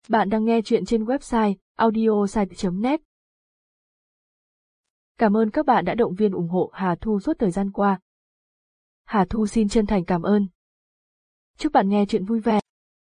Bạn đang nghe chuyện trên website audiosite.net. Cảm ơn các bạn đã động viên ủng hộ Hà Thu suốt thời gian qua. Hà Thu xin chân thành cảm ơn. Chúc bạn nghe chuyện vui vẻ.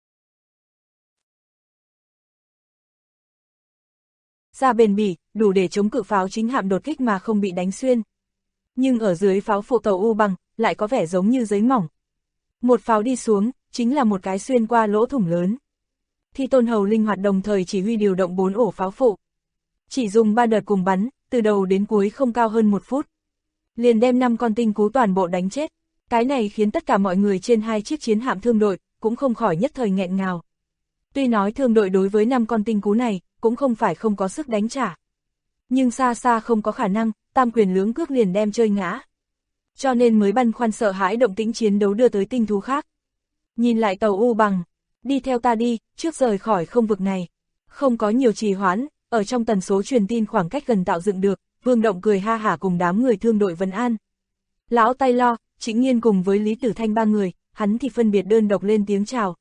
Da bền bỉ, đủ để chống cự pháo chính hạm đột kích mà không bị đánh xuyên. Nhưng ở dưới pháo phụ tàu U bằng, lại có vẻ giống như giấy mỏng. Một pháo đi xuống, chính là một cái xuyên qua lỗ thủng lớn. Thi Tôn Hầu linh hoạt đồng thời chỉ huy điều động 4 ổ pháo phụ. Chỉ dùng 3 đợt cùng bắn, từ đầu đến cuối không cao hơn 1 phút. Liền đem 5 con tinh cú toàn bộ đánh chết. Cái này khiến tất cả mọi người trên 2 chiếc chiến hạm thương đội, cũng không khỏi nhất thời nghẹn ngào. Tuy nói thương đội đối với 5 con tinh cú này, cũng không phải không có sức đánh trả. Nhưng xa xa không có khả năng, tam quyền lưỡng cước liền đem chơi ngã. Cho nên mới băn khoăn sợ hãi động tĩnh chiến đấu đưa tới tinh thú khác. Nhìn lại tàu U bằng, đi theo ta đi, trước rời khỏi không vực này. Không có nhiều trì hoãn, ở trong tần số truyền tin khoảng cách gần tạo dựng được, Vương Động cười ha hả cùng đám người thương đội vấn an. Lão Tay Lo, Trịnh Nghiên cùng với Lý Tử Thanh 3 người, hắn thì phân biệt đơn độc lên tiếng chào.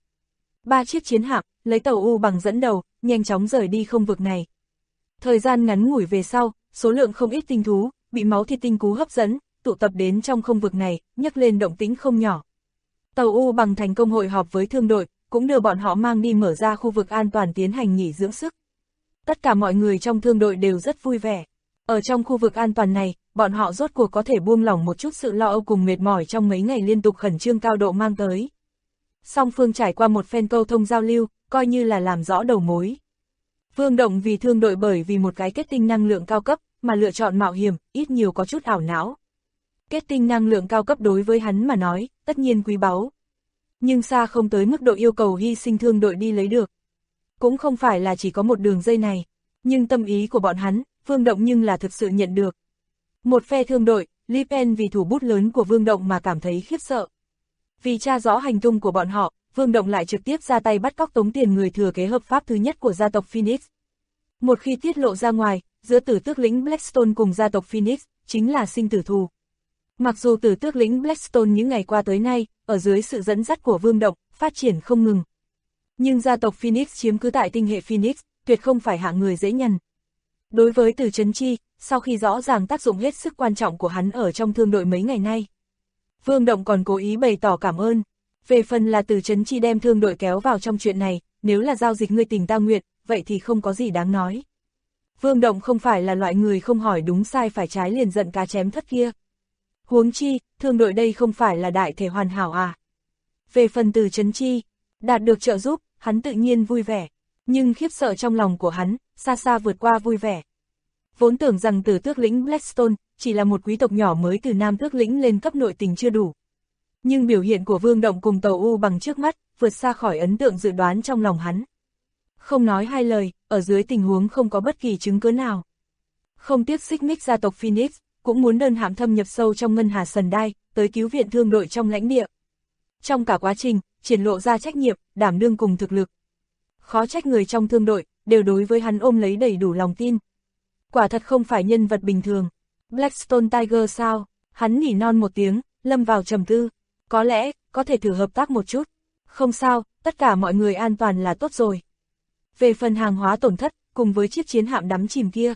3 chiếc chiến hạm, lấy tàu U bằng dẫn đầu, nhanh chóng rời đi không vực này. Thời gian ngắn ngủi về sau, số lượng không ít tinh thú, bị máu thịt tinh cú hấp dẫn, tụ tập đến trong không vực này, nhấc lên động tĩnh không nhỏ. Tàu U bằng thành công hội họp với thương đội, cũng đưa bọn họ mang đi mở ra khu vực an toàn tiến hành nghỉ dưỡng sức. Tất cả mọi người trong thương đội đều rất vui vẻ. Ở trong khu vực an toàn này, bọn họ rốt cuộc có thể buông lỏng một chút sự lo âu cùng mệt mỏi trong mấy ngày liên tục khẩn trương cao độ mang tới. Song phương trải qua một phen câu thông giao lưu, coi như là làm rõ đầu mối. Vương Động vì thương đội bởi vì một cái kết tinh năng lượng cao cấp, mà lựa chọn mạo hiểm, ít nhiều có chút ảo não. Kết tinh năng lượng cao cấp đối với hắn mà nói, tất nhiên quý báu. Nhưng xa không tới mức độ yêu cầu hy sinh thương đội đi lấy được. Cũng không phải là chỉ có một đường dây này, nhưng tâm ý của bọn hắn, Vương Động nhưng là thực sự nhận được. Một phe thương đội, Li Pen vì thủ bút lớn của Vương Động mà cảm thấy khiếp sợ. Vì tra rõ hành tung của bọn họ, Vương Động lại trực tiếp ra tay bắt cóc tống tiền người thừa kế hợp pháp thứ nhất của gia tộc Phoenix. Một khi tiết lộ ra ngoài, giữa tử tước lĩnh Blackstone cùng gia tộc Phoenix, chính là sinh tử thù. Mặc dù tử tước lĩnh Blackstone những ngày qua tới nay, ở dưới sự dẫn dắt của Vương Động, phát triển không ngừng. Nhưng gia tộc Phoenix chiếm cứ tại tinh hệ Phoenix, tuyệt không phải hạng người dễ nhằn. Đối với Từ Chấn Chi, sau khi rõ ràng tác dụng hết sức quan trọng của hắn ở trong thương đội mấy ngày nay, Vương Động còn cố ý bày tỏ cảm ơn. Về phần là Từ Chấn Chi đem thương đội kéo vào trong chuyện này, nếu là giao dịch ngươi tình ta nguyện, vậy thì không có gì đáng nói. Vương Động không phải là loại người không hỏi đúng sai phải trái liền giận cá chém thất kia. Huống chi, thương đội đây không phải là đại thể hoàn hảo à. Về phần Từ Chấn Chi, đạt được trợ giúp, hắn tự nhiên vui vẻ. Nhưng khiếp sợ trong lòng của hắn, xa xa vượt qua vui vẻ. Vốn tưởng rằng từ tước lĩnh Blackstone, chỉ là một quý tộc nhỏ mới từ nam tước lĩnh lên cấp nội tình chưa đủ. Nhưng biểu hiện của Vương Động cùng tàu U bằng trước mắt, vượt xa khỏi ấn tượng dự đoán trong lòng hắn. Không nói hai lời, ở dưới tình huống không có bất kỳ chứng cứ nào. Không tiếc xích mích gia tộc Phoenix, cũng muốn đơn hạm thâm nhập sâu trong ngân hà Sần Đai, tới cứu viện thương đội trong lãnh địa. Trong cả quá trình, triển lộ ra trách nhiệm, đảm đương cùng thực lực. Khó trách người trong thương đội, đều đối với hắn ôm lấy đầy đủ lòng tin. Quả thật không phải nhân vật bình thường. Blackstone Tiger sao? Hắn nỉ non một tiếng, lâm vào trầm tư. Có lẽ, có thể thử hợp tác một chút. Không sao, tất cả mọi người an toàn là tốt rồi. Về phần hàng hóa tổn thất, cùng với chiếc chiến hạm đắm chìm kia.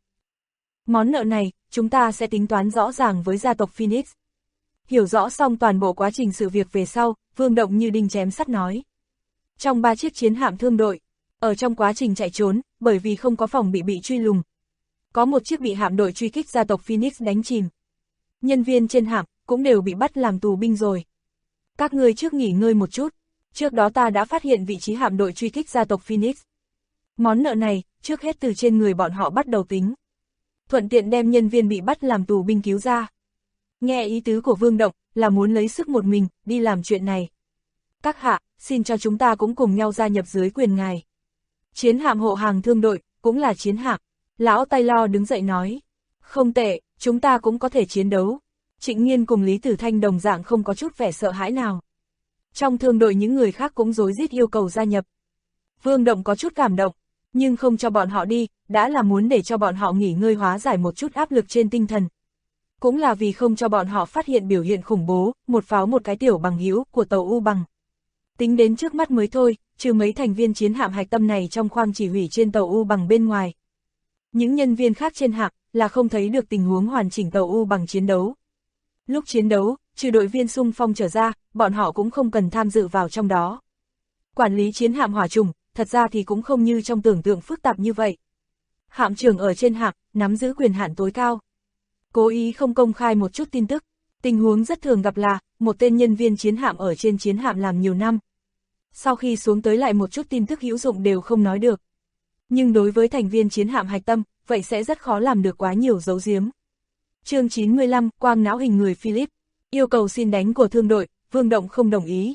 Món nợ này, chúng ta sẽ tính toán rõ ràng với gia tộc Phoenix. Hiểu rõ xong toàn bộ quá trình sự việc về sau, Vương Động như đinh chém sắt nói. Trong 3 chiếc chiến hạm thương đội, ở trong quá trình chạy trốn, bởi vì không có phòng bị truy lùng. Có một chiếc bị hạm đội truy kích gia tộc Phoenix đánh chìm. Nhân viên trên hạm, cũng đều bị bắt làm tù binh rồi. Các ngươi trước nghỉ ngơi một chút, trước đó ta đã phát hiện vị trí hạm đội truy kích gia tộc Phoenix. Món nợ này, trước hết từ trên người bọn họ bắt đầu tính. Thuận tiện đem nhân viên bị bắt làm tù binh cứu ra. Nghe ý tứ của Vương Động, là muốn lấy sức một mình, đi làm chuyện này. Các hạ, xin cho chúng ta cũng cùng nhau gia nhập dưới quyền ngài. Chiến hạm hộ hàng thương đội, cũng là chiến hạm. Lão Tay Lo đứng dậy nói. Không tệ, chúng ta cũng có thể chiến đấu. Trịnh Nghiên cùng Lý Tử Thanh đồng dạng không có chút vẻ sợ hãi nào. Trong thương đội những người khác cũng rối rít yêu cầu gia nhập. Vương Động có chút cảm động, nhưng không cho bọn họ đi, đã là muốn để cho bọn họ nghỉ ngơi hóa giải một chút áp lực trên tinh thần. Cũng là vì không cho bọn họ phát hiện biểu hiện khủng bố, một pháo một cái tiểu bằng hữu của tàu U bằng. Tính đến trước mắt mới thôi, trừ mấy thành viên chiến hạm hạch tâm này trong khoang chỉ huy trên tàu U Bằng bên ngoài. Những nhân viên khác trên hạm là không thấy được tình huống hoàn chỉnh tàu U Bằng chiến đấu. Lúc chiến đấu, trừ đội viên xung phong trở ra, bọn họ cũng không cần tham dự vào trong đó. Quản lý chiến hạm hỏa trùng, thật ra thì cũng không như trong tưởng tượng phức tạp như vậy. Hạm trưởng ở trên hạm, nắm giữ quyền hạn tối cao. Cố ý không công khai một chút tin tức. Tình huống rất thường gặp là, một tên nhân viên chiến hạm ở trên chiến hạm làm nhiều năm. Sau khi xuống tới lại một chút tin tức hữu dụng đều không nói được. Nhưng đối với thành viên chiến hạm hạch tâm, vậy sẽ rất khó làm được quá nhiều giấu giếm. Chương 95, quang não hình người Philip. Yêu cầu xin đánh của thương đội, Vương Động không đồng ý.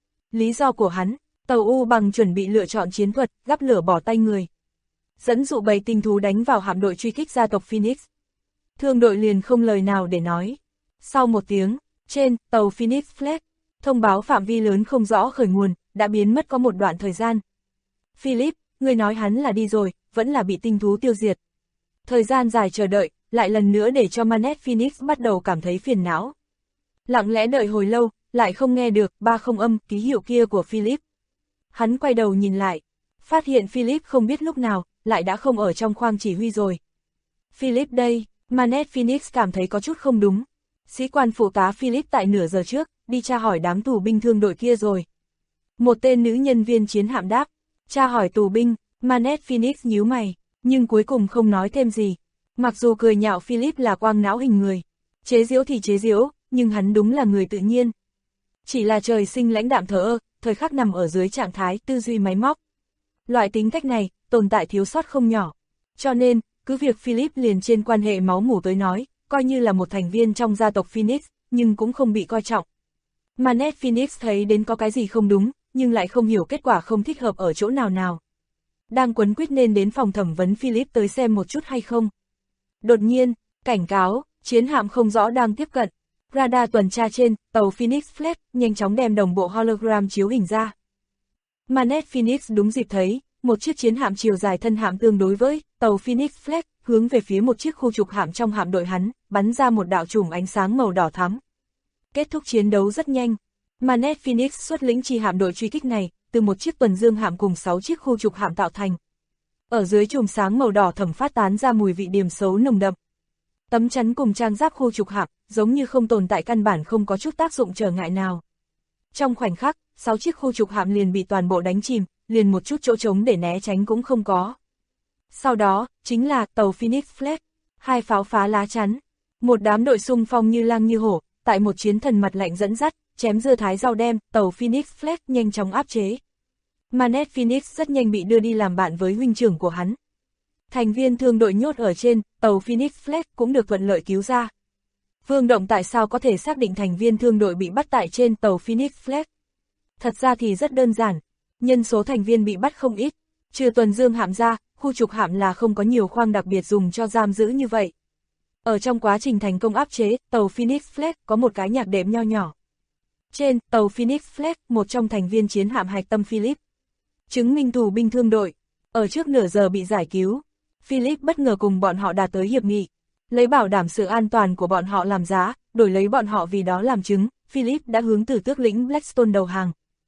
Lý do của hắn, tàu U Bằng chuẩn bị lựa chọn chiến thuật, gắp lửa bỏ tay người. Dẫn dụ bầy tinh thú đánh vào hạm đội truy kích gia tộc Phoenix. Thương đội liền không lời nào để nói. Sau một tiếng, trên tàu Phoenix Flag, thông báo phạm vi lớn không rõ khởi nguồn, đã biến mất có một đoạn thời gian. Philip, người nói hắn là đi rồi, vẫn là bị tinh thú tiêu diệt. Thời gian dài chờ đợi, lại lần nữa để cho Manet Phoenix bắt đầu cảm thấy phiền não. Lặng lẽ đợi hồi lâu, lại không nghe được 30 âm ký hiệu kia của Philip. Hắn quay đầu nhìn lại, phát hiện Philip không biết lúc nào, lại đã không ở trong khoang chỉ huy rồi. Philip đây, Manet Phoenix cảm thấy có chút không đúng. Sĩ quan phụ tá Philip tại nửa giờ trước, đi tra hỏi đám tù binh thương đội kia rồi. Một tên nữ nhân viên chiến hạm đáp, tra hỏi tù binh, Manet Phoenix nhíu mày, nhưng cuối cùng không nói thêm gì. Mặc dù cười nhạo Philip là quang não hình người, chế giễu thì chế giễu, nhưng hắn đúng là người tự nhiên. Chỉ là trời sinh lãnh đạm thờ ơ, thời khắc nằm ở dưới trạng thái tư duy máy móc. Loại tính cách này, tồn tại thiếu sót không nhỏ. Cho nên, cứ việc Philip liền trên quan hệ máu mủ tới nói, coi như là một thành viên trong gia tộc Phoenix, nhưng cũng không bị coi trọng. Manet Phoenix thấy đến có cái gì không đúng, nhưng lại không hiểu kết quả không thích hợp ở chỗ nào nào. Đang quấn quýt nên đến phòng thẩm vấn Philip tới xem một chút hay không. Đột nhiên, cảnh cáo, chiến hạm không rõ đang tiếp cận. Radar tuần tra trên, tàu Phoenix Flag, nhanh chóng đem đồng bộ hologram chiếu hình ra. Manet Phoenix đúng dịp thấy, một chiếc chiến hạm chiều dài thân hạm tương đối với tàu Phoenix Flag, hướng về phía một chiếc khu trục hạm trong hạm đội hắn, bắn ra một đạo chùm ánh sáng màu đỏ thắm. Kết thúc chiến đấu rất nhanh. Manet Phoenix xuất lĩnh chi hạm đội truy kích này, từ một chiếc tuần dương hạm cùng 6 chiếc khu trục hạm tạo thành. Ở dưới chùm sáng màu đỏ thẫm phát tán ra mùi vị điểm xấu nồng đậm. Tấm chắn cùng trang giáp khu trục hạm, giống như không tồn tại, căn bản không có chút tác dụng trở ngại nào. Trong khoảnh khắc, 6 chiếc khu trục hạm liền bị toàn bộ đánh chìm, liền một chút chỗ trống để né tránh cũng không có. Sau đó, chính là tàu Phoenix Flag, 2 pháo phá lá chắn. Một đám đội xung phong như lang như hổ, tại một chiến thần mặt lạnh dẫn dắt, chém dưa thái rau đem, tàu Phoenix Flag nhanh chóng áp chế. Manet Phoenix rất nhanh bị đưa đi làm bạn với huynh trưởng của hắn. Thành viên thương đội nhốt ở trên, tàu Phoenix Flag cũng được thuận lợi cứu ra. Vương Động tại sao có thể xác định thành viên thương đội bị bắt tại trên tàu Phoenix Flag? Thật ra thì rất đơn giản, nhân số thành viên bị bắt không ít, trừ tuần dương hạm ra, khu trục hạm là không có nhiều khoang đặc biệt dùng cho giam giữ như vậy. Ở trong quá trình thành công áp chế, tàu Phoenix Flag có một cái nhạc đệm nho nhỏ. Trên tàu Phoenix Flag, một trong thành viên chiến hạm hạch tâm Philip, chứng minh tù binh thương đội, ở trước nửa giờ bị giải cứu. Philip bất ngờ cùng bọn họ đạt tới hiệp nghị, lấy bảo đảm sự an toàn của bọn họ làm giá, đổi lấy bọn họ vì đó làm chứng, Philip đã hướng từ tước lĩnh Blackstone đầu hàng.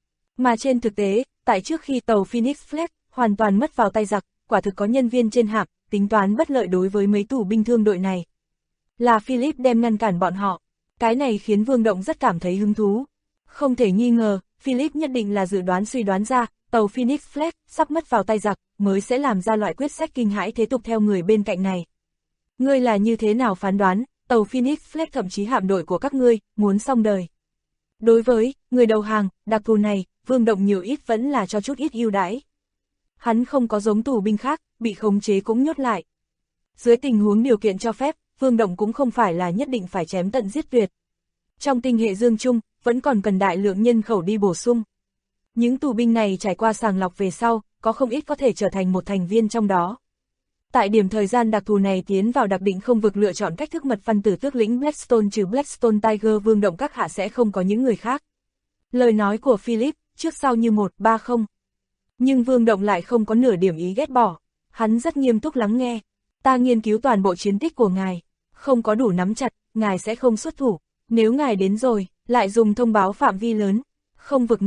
Mà trên thực tế, tại trước khi tàu Phoenix Flag hoàn toàn mất vào tay giặc, quả thực có nhân viên trên hạm, tính toán bất lợi đối với mấy tù binh thương đội này. Là Philip đem ngăn cản bọn họ, cái này khiến Vương Động rất cảm thấy hứng thú. Không thể nghi ngờ, Philip nhất định là suy đoán ra, tàu Phoenix Flag sắp mất vào tay giặc, mới sẽ làm ra loại quyết sách kinh hãi thế tục theo người bên cạnh này. Ngươi là như thế nào phán đoán, tàu Phoenix Flag thậm chí hạm đội của các ngươi, muốn xong đời. Đối với người đầu hàng, đặc thù này, Vương Động nhiều ít vẫn là cho chút ít ưu đãi. Hắn không có giống tù binh khác, bị khống chế cũng nhốt lại. Dưới tình huống điều kiện cho phép, Vương Động cũng không phải là nhất định phải chém tận giết tuyệt. Trong tinh hệ Dương Trung, vẫn còn cần đại lượng nhân khẩu đi bổ sung. Những tù binh này trải qua sàng lọc về sau, có không ít có thể trở thành một thành viên trong đó. Tại điểm thời gian đặc thù này tiến vào đặc định không vực lựa chọn cách thức mật văn từ tước lĩnh Blackstone trừ Blackstone Tiger Vương Động các hạ sẽ không có những người khác. Lời nói của Philip, trước sau như 1-3-0. Nhưng Vương Động lại không có nửa điểm ý ghét bỏ. Hắn rất nghiêm túc lắng nghe. Ta nghiên cứu toàn bộ chiến tích của ngài. Không có đủ nắm chặt, ngài sẽ không xuất thủ. Nếu ngài đến rồi, lại dùng thông báo phạm vi lớn. Không vực này,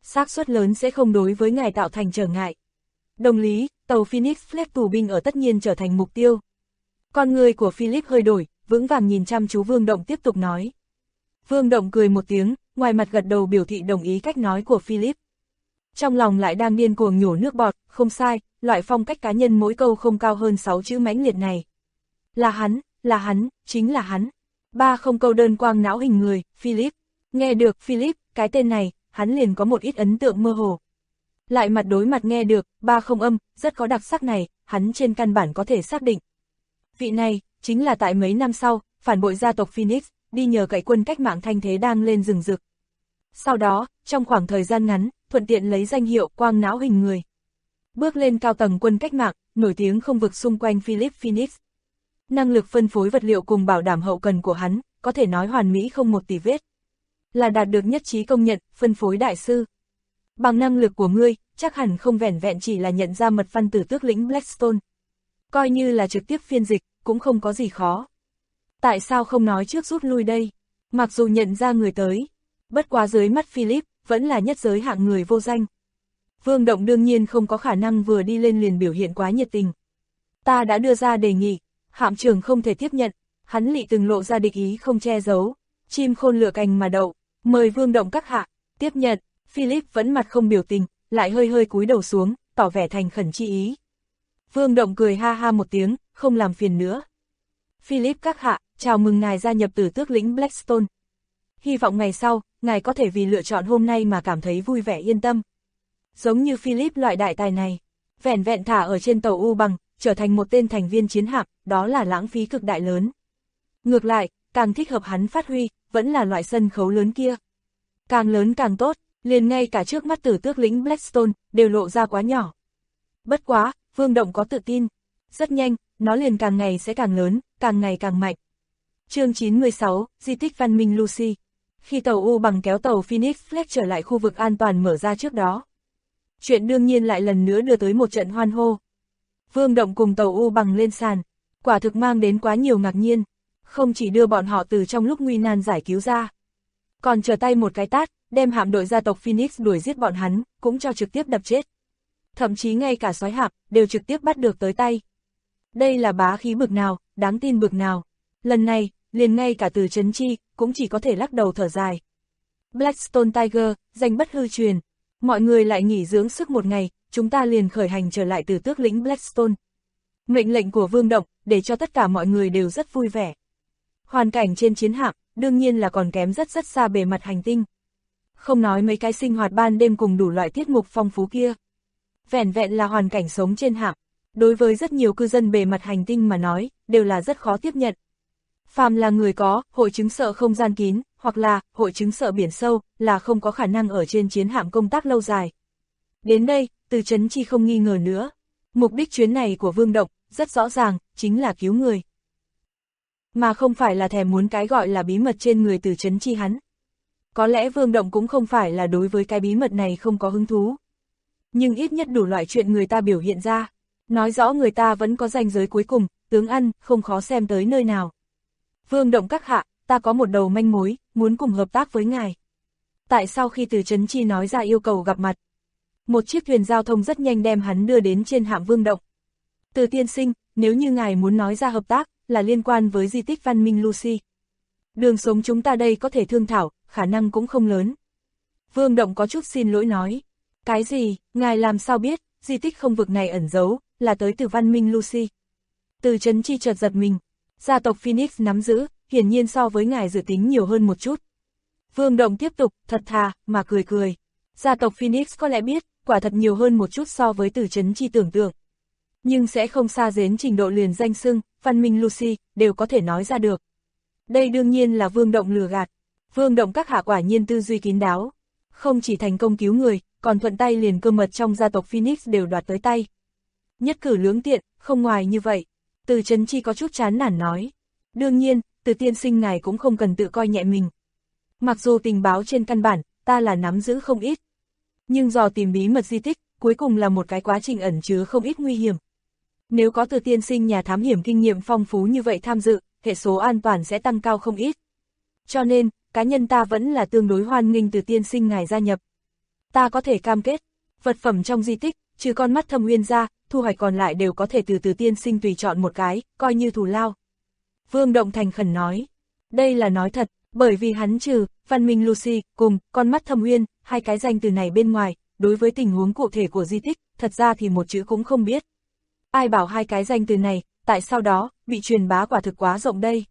xác suất lớn sẽ không đối với ngài tạo thành trở ngại. Đồng lý, tàu Phoenix Flag tù binh ở tất nhiên trở thành mục tiêu. Con người của Philip hơi đổi, vững vàng nhìn chăm chú Vương Động tiếp tục nói. Vương Động cười một tiếng, ngoài mặt gật đầu biểu thị đồng ý cách nói của Philip. Trong lòng lại đang điên cuồng nhổ nước bọt, không sai, loại phong cách cá nhân mỗi câu không cao hơn 6 chữ mãnh liệt này. Là hắn, chính là hắn. 30 câu đơn quang não hình người, Philip. Nghe được Philip, cái tên này, hắn liền có một ít ấn tượng mơ hồ. Lại mặt đối mặt nghe được, 30 âm, rất có đặc sắc này, hắn trên căn bản có thể xác định. Vị này, chính là tại mấy năm sau, phản bội gia tộc Phoenix, đi nhờ cậy quân cách mạng thanh thế đang lên rừng rực. Sau đó, trong khoảng thời gian ngắn, thuận tiện lấy danh hiệu quang não hình người. Bước lên cao tầng quân cách mạng, nổi tiếng không vực xung quanh Philip Phoenix. Năng lực phân phối vật liệu cùng bảo đảm hậu cần của hắn, có thể nói hoàn mỹ không một tì vết. Là đạt được nhất trí công nhận, phân phối đại sư. Bằng năng lực của ngươi, chắc hẳn không vẻn vẹn chỉ là nhận ra mật văn từ tước lĩnh Blackstone. Coi như là trực tiếp phiên dịch, cũng không có gì khó. Tại sao không nói trước rút lui đây? Mặc dù nhận ra người tới, bất quá dưới mắt Philip, vẫn là nhất giới hạng người vô danh. Vương Động đương nhiên không có khả năng vừa đi lên liền biểu hiện quá nhiệt tình. Ta đã đưa ra đề nghị, hạm trưởng không thể tiếp nhận, hắn lị từng lộ ra địch ý không che giấu. Chim khôn lựa cành mà đậu, mời Vương Động các hạ, tiếp nhận. Philip vẫn mặt không biểu tình, lại hơi hơi cúi đầu xuống, tỏ vẻ thành khẩn chi ý. Vương Động cười ha ha một tiếng, không làm phiền nữa. Philip các hạ, chào mừng ngài gia nhập Tử Tước lĩnh Blackstone. Hy vọng ngày sau, ngài có thể vì lựa chọn hôm nay mà cảm thấy vui vẻ yên tâm. Giống như Philip loại đại tài này, vẻn vẹn thả ở trên tàu U bằng, trở thành một tên thành viên chiến hạm, đó là lãng phí cực đại lớn. Ngược lại, càng thích hợp hắn phát huy, vẫn là loại sân khấu lớn kia. Càng lớn càng tốt, liền ngay cả trước mắt Tử Tước lĩnh Blackstone, đều lộ ra quá nhỏ. Bất quá, Vương Động có tự tin. Rất nhanh, nó liền càng ngày sẽ càng lớn, càng ngày càng mạnh. Chương 96, Di tích văn minh Lucy. Khi tàu U bằng kéo tàu Phoenix Flag trở lại khu vực an toàn mở ra trước đó. Chuyện đương nhiên lại lần nữa đưa tới một trận hoan hô. Vương Động cùng tàu U bằng lên sàn, quả thực mang đến quá nhiều ngạc nhiên. Không chỉ đưa bọn họ từ trong lúc nguy nan giải cứu ra, còn trở tay một cái tát, đem hạm đội gia tộc Phoenix đuổi giết bọn hắn, cũng cho trực tiếp đập chết. Thậm chí ngay cả sói hạm, đều trực tiếp bắt được tới tay. Đây là bá khí bực nào, đáng tin bực nào. Lần này, liền ngay cả Từ Chấn Chi, cũng chỉ có thể lắc đầu thở dài. Blackstone Tiger, danh bất hư truyền. Mọi người lại nghỉ dưỡng sức một ngày, chúng ta liền khởi hành trở lại Từ Tước lĩnh Blackstone. Mệnh lệnh của Vương Động, để cho tất cả mọi người đều rất vui vẻ. Hoàn cảnh trên chiến hạm, đương nhiên là còn kém rất xa bề mặt hành tinh. Không nói mấy cái sinh hoạt ban đêm cùng đủ loại tiết mục phong phú kia. Vẻn vẹn là hoàn cảnh sống trên hạm, đối với rất nhiều cư dân bề mặt hành tinh mà nói, đều là rất khó tiếp nhận. Phàm là người có hội chứng sợ không gian kín, hoặc là hội chứng sợ biển sâu, là không có khả năng ở trên chiến hạm công tác lâu dài. Đến đây, Từ Chấn Chi không nghi ngờ nữa. Mục đích chuyến này của Vương Động, rất rõ ràng, chính là cứu người. Mà không phải là thèm muốn cái gọi là bí mật trên người Từ Chấn Chi hắn. Có lẽ Vương Động cũng không phải là đối với cái bí mật này không có hứng thú. Nhưng ít nhất đủ loại chuyện người ta biểu hiện ra, nói rõ người ta vẫn có ranh giới cuối cùng, tướng ăn, không khó xem tới nơi nào. Vương Động các hạ, ta có một đầu manh mối, muốn cùng hợp tác với ngài. Tại sao khi Từ Chấn Chi nói ra yêu cầu gặp mặt, một chiếc thuyền giao thông rất nhanh đem hắn đưa đến trên hạm Vương Động. Từ tiên sinh, nếu như ngài muốn nói ra hợp tác, là liên quan với di tích văn minh Lucy. Đường sống chúng ta đây có thể thương thảo, khả năng cũng không lớn. Vương Động có chút xin lỗi nói. Cái gì, ngài làm sao biết, di tích không vực này ẩn giấu, là tới từ văn minh Lucy. Từ Chấn Chi chợt giật mình. Gia tộc Phoenix nắm giữ, hiển nhiên so với ngài dự tính nhiều hơn một chút. Vương Động tiếp tục, thật thà, mà cười cười. Gia tộc Phoenix có lẽ biết, quả thật nhiều hơn một chút so với Từ Chấn Chi tưởng tượng. Nhưng sẽ không xa đến trình độ liền danh xưng, văn minh Lucy, đều có thể nói ra được. Đây đương nhiên là Vương Động lừa gạt. Vương Động các hạ quả nhiên tư duy kín đáo. Không chỉ thành công cứu người, còn thuận tay liền cơ mật trong gia tộc Phoenix đều đoạt tới tay. Nhất cử lưỡng tiện, không ngoài như vậy. Từ Chấn Chi có chút chán nản nói. Đương nhiên, Từ tiên sinh ngài cũng không cần tự coi nhẹ mình. Mặc dù tình báo trên căn bản, ta là nắm giữ không ít. Nhưng dò tìm bí mật di tích, cuối cùng là một cái quá trình ẩn chứa không ít nguy hiểm. Nếu có Từ tiên sinh nhà thám hiểm kinh nghiệm phong phú như vậy tham dự, hệ số an toàn sẽ tăng cao không ít. Cho nên, cá nhân ta vẫn là tương đối hoan nghênh Từ tiên sinh ngài gia nhập. Ta có thể cam kết, vật phẩm trong di tích, trừ con mắt Thâm Uyên ra, thu hoạch còn lại đều có thể từ tiên sinh tùy chọn một cái, coi như thù lao. Vương Động thành khẩn nói. Đây là nói thật, bởi vì hắn trừ Văn Minh Lucy cùng con mắt Thâm Uyên, hai cái danh từ này bên ngoài, đối với tình huống cụ thể của di tích, thật ra thì một chữ cũng không biết. Ai bảo hai cái danh từ này, tại sau đó, bị truyền bá quả thực quá rộng đây.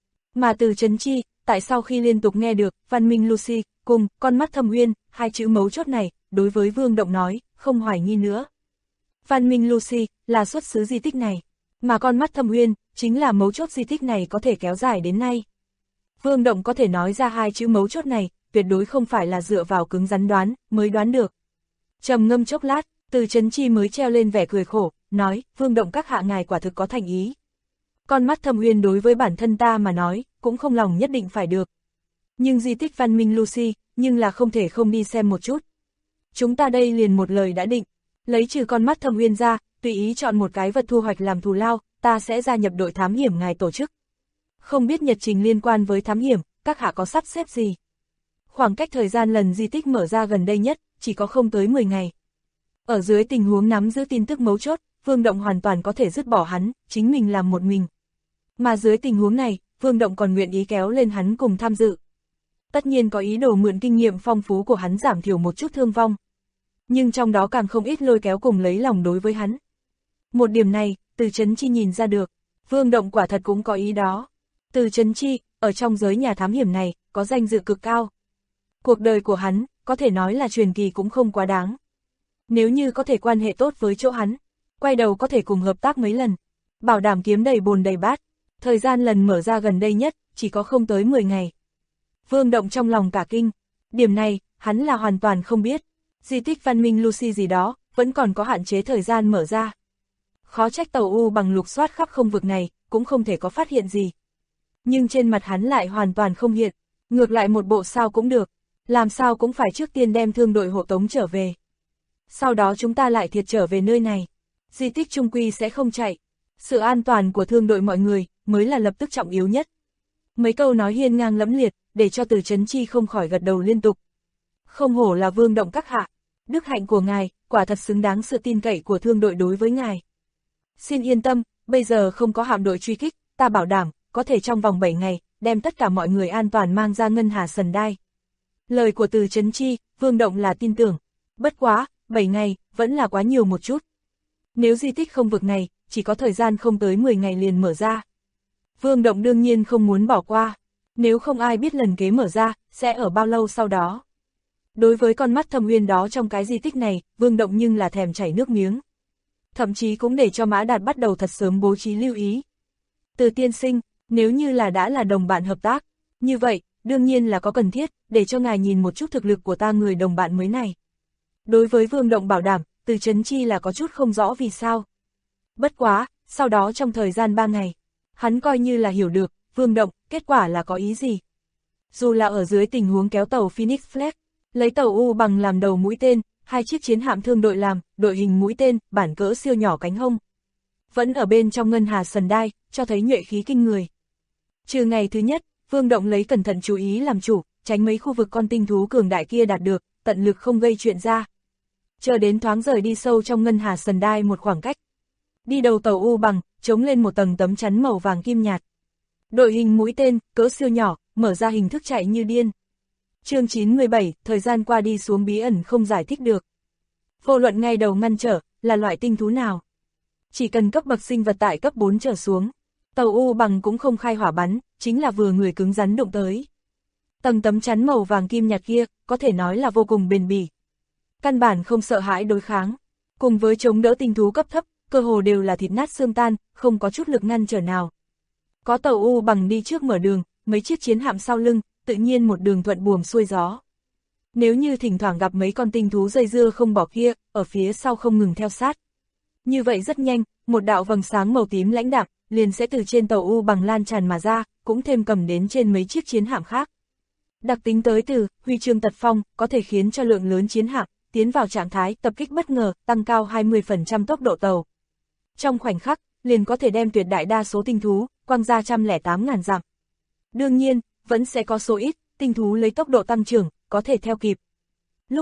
Mà từ Trấn Chi, tại sau khi liên tục nghe được Văn Minh Lucy cùng con mắt Thâm Uyên, hai chữ mấu chốt này, đối với Vương Động nói, không hoài nghi nữa. Văn Minh Lucy là xuất xứ di tích này, mà con mắt Thâm Uyên chính là mấu chốt di tích này có thể kéo dài đến nay. Vương Động có thể nói ra hai chữ mấu chốt này, tuyệt đối không phải là dựa vào cứng rắn đoán mới đoán được. Trầm ngâm chốc lát, từ Trấn Chi mới treo lên vẻ cười khổ, nói, Vương Động các hạ ngài quả thực có thành ý. Con mắt Thâm Uyên đối với bản thân ta mà nói, cũng không lòng nhất định phải được. Nhưng di tích Văn Minh Lucy, nhưng là không thể không đi xem một chút. Chúng ta đây liền một lời đã định, lấy trừ con mắt Thâm Uyên ra, tùy ý chọn một cái vật thu hoạch làm thù lao, ta sẽ gia nhập đội thám hiểm ngài tổ chức. Không biết nhật trình liên quan với thám hiểm, các hạ có sắp xếp gì? Khoảng cách thời gian lần di tích mở ra gần đây nhất, chỉ có không tới 10 ngày. Ở dưới tình huống nắm giữ tin tức mấu chốt, Vương Động hoàn toàn có thể dứt bỏ hắn, chính mình làm một mình. Mà dưới tình huống này, Vương Động còn nguyện ý kéo lên hắn cùng tham dự. Tất nhiên có ý đồ mượn kinh nghiệm phong phú của hắn giảm thiểu một chút thương vong. Nhưng trong đó càng không ít lôi kéo cùng lấy lòng đối với hắn. Một điểm này, từ Trấn Chi nhìn ra được, Vương Động quả thật cũng có ý đó. Từ Trấn Chi, ở trong giới nhà thám hiểm này, có danh dự cực cao. Cuộc đời của hắn, có thể nói là truyền kỳ cũng không quá đáng. Nếu như có thể quan hệ tốt với chỗ hắn, quay đầu có thể cùng hợp tác mấy lần, bảo đảm kiếm đầy bồn đầy bát. Thời gian lần mở ra gần đây nhất, chỉ có không tới 10 ngày. Vương Động trong lòng cả kinh, điểm này, hắn là hoàn toàn không biết. Di tích Văn Minh Lucy gì đó, vẫn còn có hạn chế thời gian mở ra. Khó trách tàu U bằng lục soát khắp không vực này, cũng không thể có phát hiện gì. Nhưng trên mặt hắn lại hoàn toàn không hiện, ngược lại một bộ sao cũng được, làm sao cũng phải trước tiên đem thương đội hộ tống trở về. Sau đó chúng ta lại thiệt trở về nơi này, di tích trung quy sẽ không chạy. Sự an toàn của thương đội mọi người, mới là lập tức trọng yếu nhất. Mấy câu nói hiên ngang lẫm liệt, để cho từ Trấn Chi không khỏi gật đầu liên tục. Không hổ là Vương Động các hạ, đức hạnh của ngài, quả thật xứng đáng sự tin cậy của thương đội đối với ngài. Xin yên tâm, bây giờ không có hạm đội truy kích, ta bảo đảm, có thể trong vòng 7 ngày, đem tất cả mọi người an toàn mang ra Ngân Hà Sần Đai. Lời của từ Trấn Chi, Vương Động là tin tưởng. Bất quá, 7 ngày, vẫn là quá nhiều một chút. Nếu di tích không vực này, chỉ có thời gian không tới 10 ngày liền mở ra. Vương Động đương nhiên không muốn bỏ qua. Nếu không ai biết lần kế mở ra, sẽ ở bao lâu sau đó. Đối với con mắt Thâm Uyên đó trong cái di tích này, Vương Động nhưng là thèm chảy nước miếng. Thậm chí cũng để cho Mã Đạt bắt đầu thật sớm bố trí lưu ý. Từ tiên sinh, nếu như là đã là đồng bạn hợp tác, như vậy, đương nhiên là có cần thiết, để cho ngài nhìn một chút thực lực của ta người đồng bạn mới này. Đối với Vương Động bảo đảm, từ Trấn Chi là có chút không rõ vì sao. Bất quá, sau đó trong thời gian 3 ngày, hắn coi như là hiểu được, Vương Động, kết quả là có ý gì. Dù là ở dưới tình huống kéo tàu Phoenix Flag, lấy tàu U bằng làm đầu mũi tên, hai chiếc chiến hạm thương đội làm, đội hình mũi tên, bản cỡ siêu nhỏ cánh hông. Vẫn ở bên trong Ngân Hà Sần Đai, cho thấy nhuệ khí kinh người. Trừ ngày thứ nhất, Vương Động lấy cẩn thận chú ý làm chủ, tránh mấy khu vực con tinh thú cường đại kia đạt được, tận lực không gây chuyện ra. Chờ đến thoáng rời đi sâu trong Ngân Hà Sần Đai một khoảng cách. Đi đầu tàu U bằng, chống lên một tầng tấm chắn màu vàng kim nhạt. Đội hình mũi tên, cỡ siêu nhỏ, mở ra hình thức chạy như điên. Chương 97, thời gian qua đi xuống bí ẩn không giải thích được. Vô luận ngay đầu ngăn trở, là loại tinh thú nào. Chỉ cần cấp bậc sinh vật tại cấp 4 trở xuống. Tàu U bằng cũng không khai hỏa bắn, chính là vừa người cứng rắn đụng tới. Tầng tấm chắn màu vàng kim nhạt kia, có thể nói là vô cùng bền bỉ. Căn bản không sợ hãi đối kháng. Cùng với chống đỡ tinh thú cấp thấp, cơ hồ đều là thịt nát xương tan, không có chút lực ngăn trở nào. Có tàu U bằng đi trước mở đường, mấy chiếc chiến hạm sau lưng, tự nhiên một đường thuận buồm xuôi gió. Nếu như thỉnh thoảng gặp mấy con tinh thú dây dưa không bỏ kia, ở phía sau không ngừng theo sát. Như vậy rất nhanh, một đạo vầng sáng màu tím lãnh đạm, liền sẽ từ trên tàu U bằng lan tràn mà ra, cũng thêm cầm đến trên mấy chiếc chiến hạm khác. Đặc tính tới từ, huy chương tật phong, có thể khiến cho lượng lớn chiến hạm, tiến vào trạng thái tập kích bất ngờ, tăng cao 20% tốc độ tàu. Trong khoảnh khắc, liền có thể đem tuyệt đại đa số tinh thú, quăng ra 108.000 dặm. Đương nhiên, vẫn sẽ có số ít, tinh thú lấy tốc độ tăng trưởng, có thể theo kịp. Lúc này,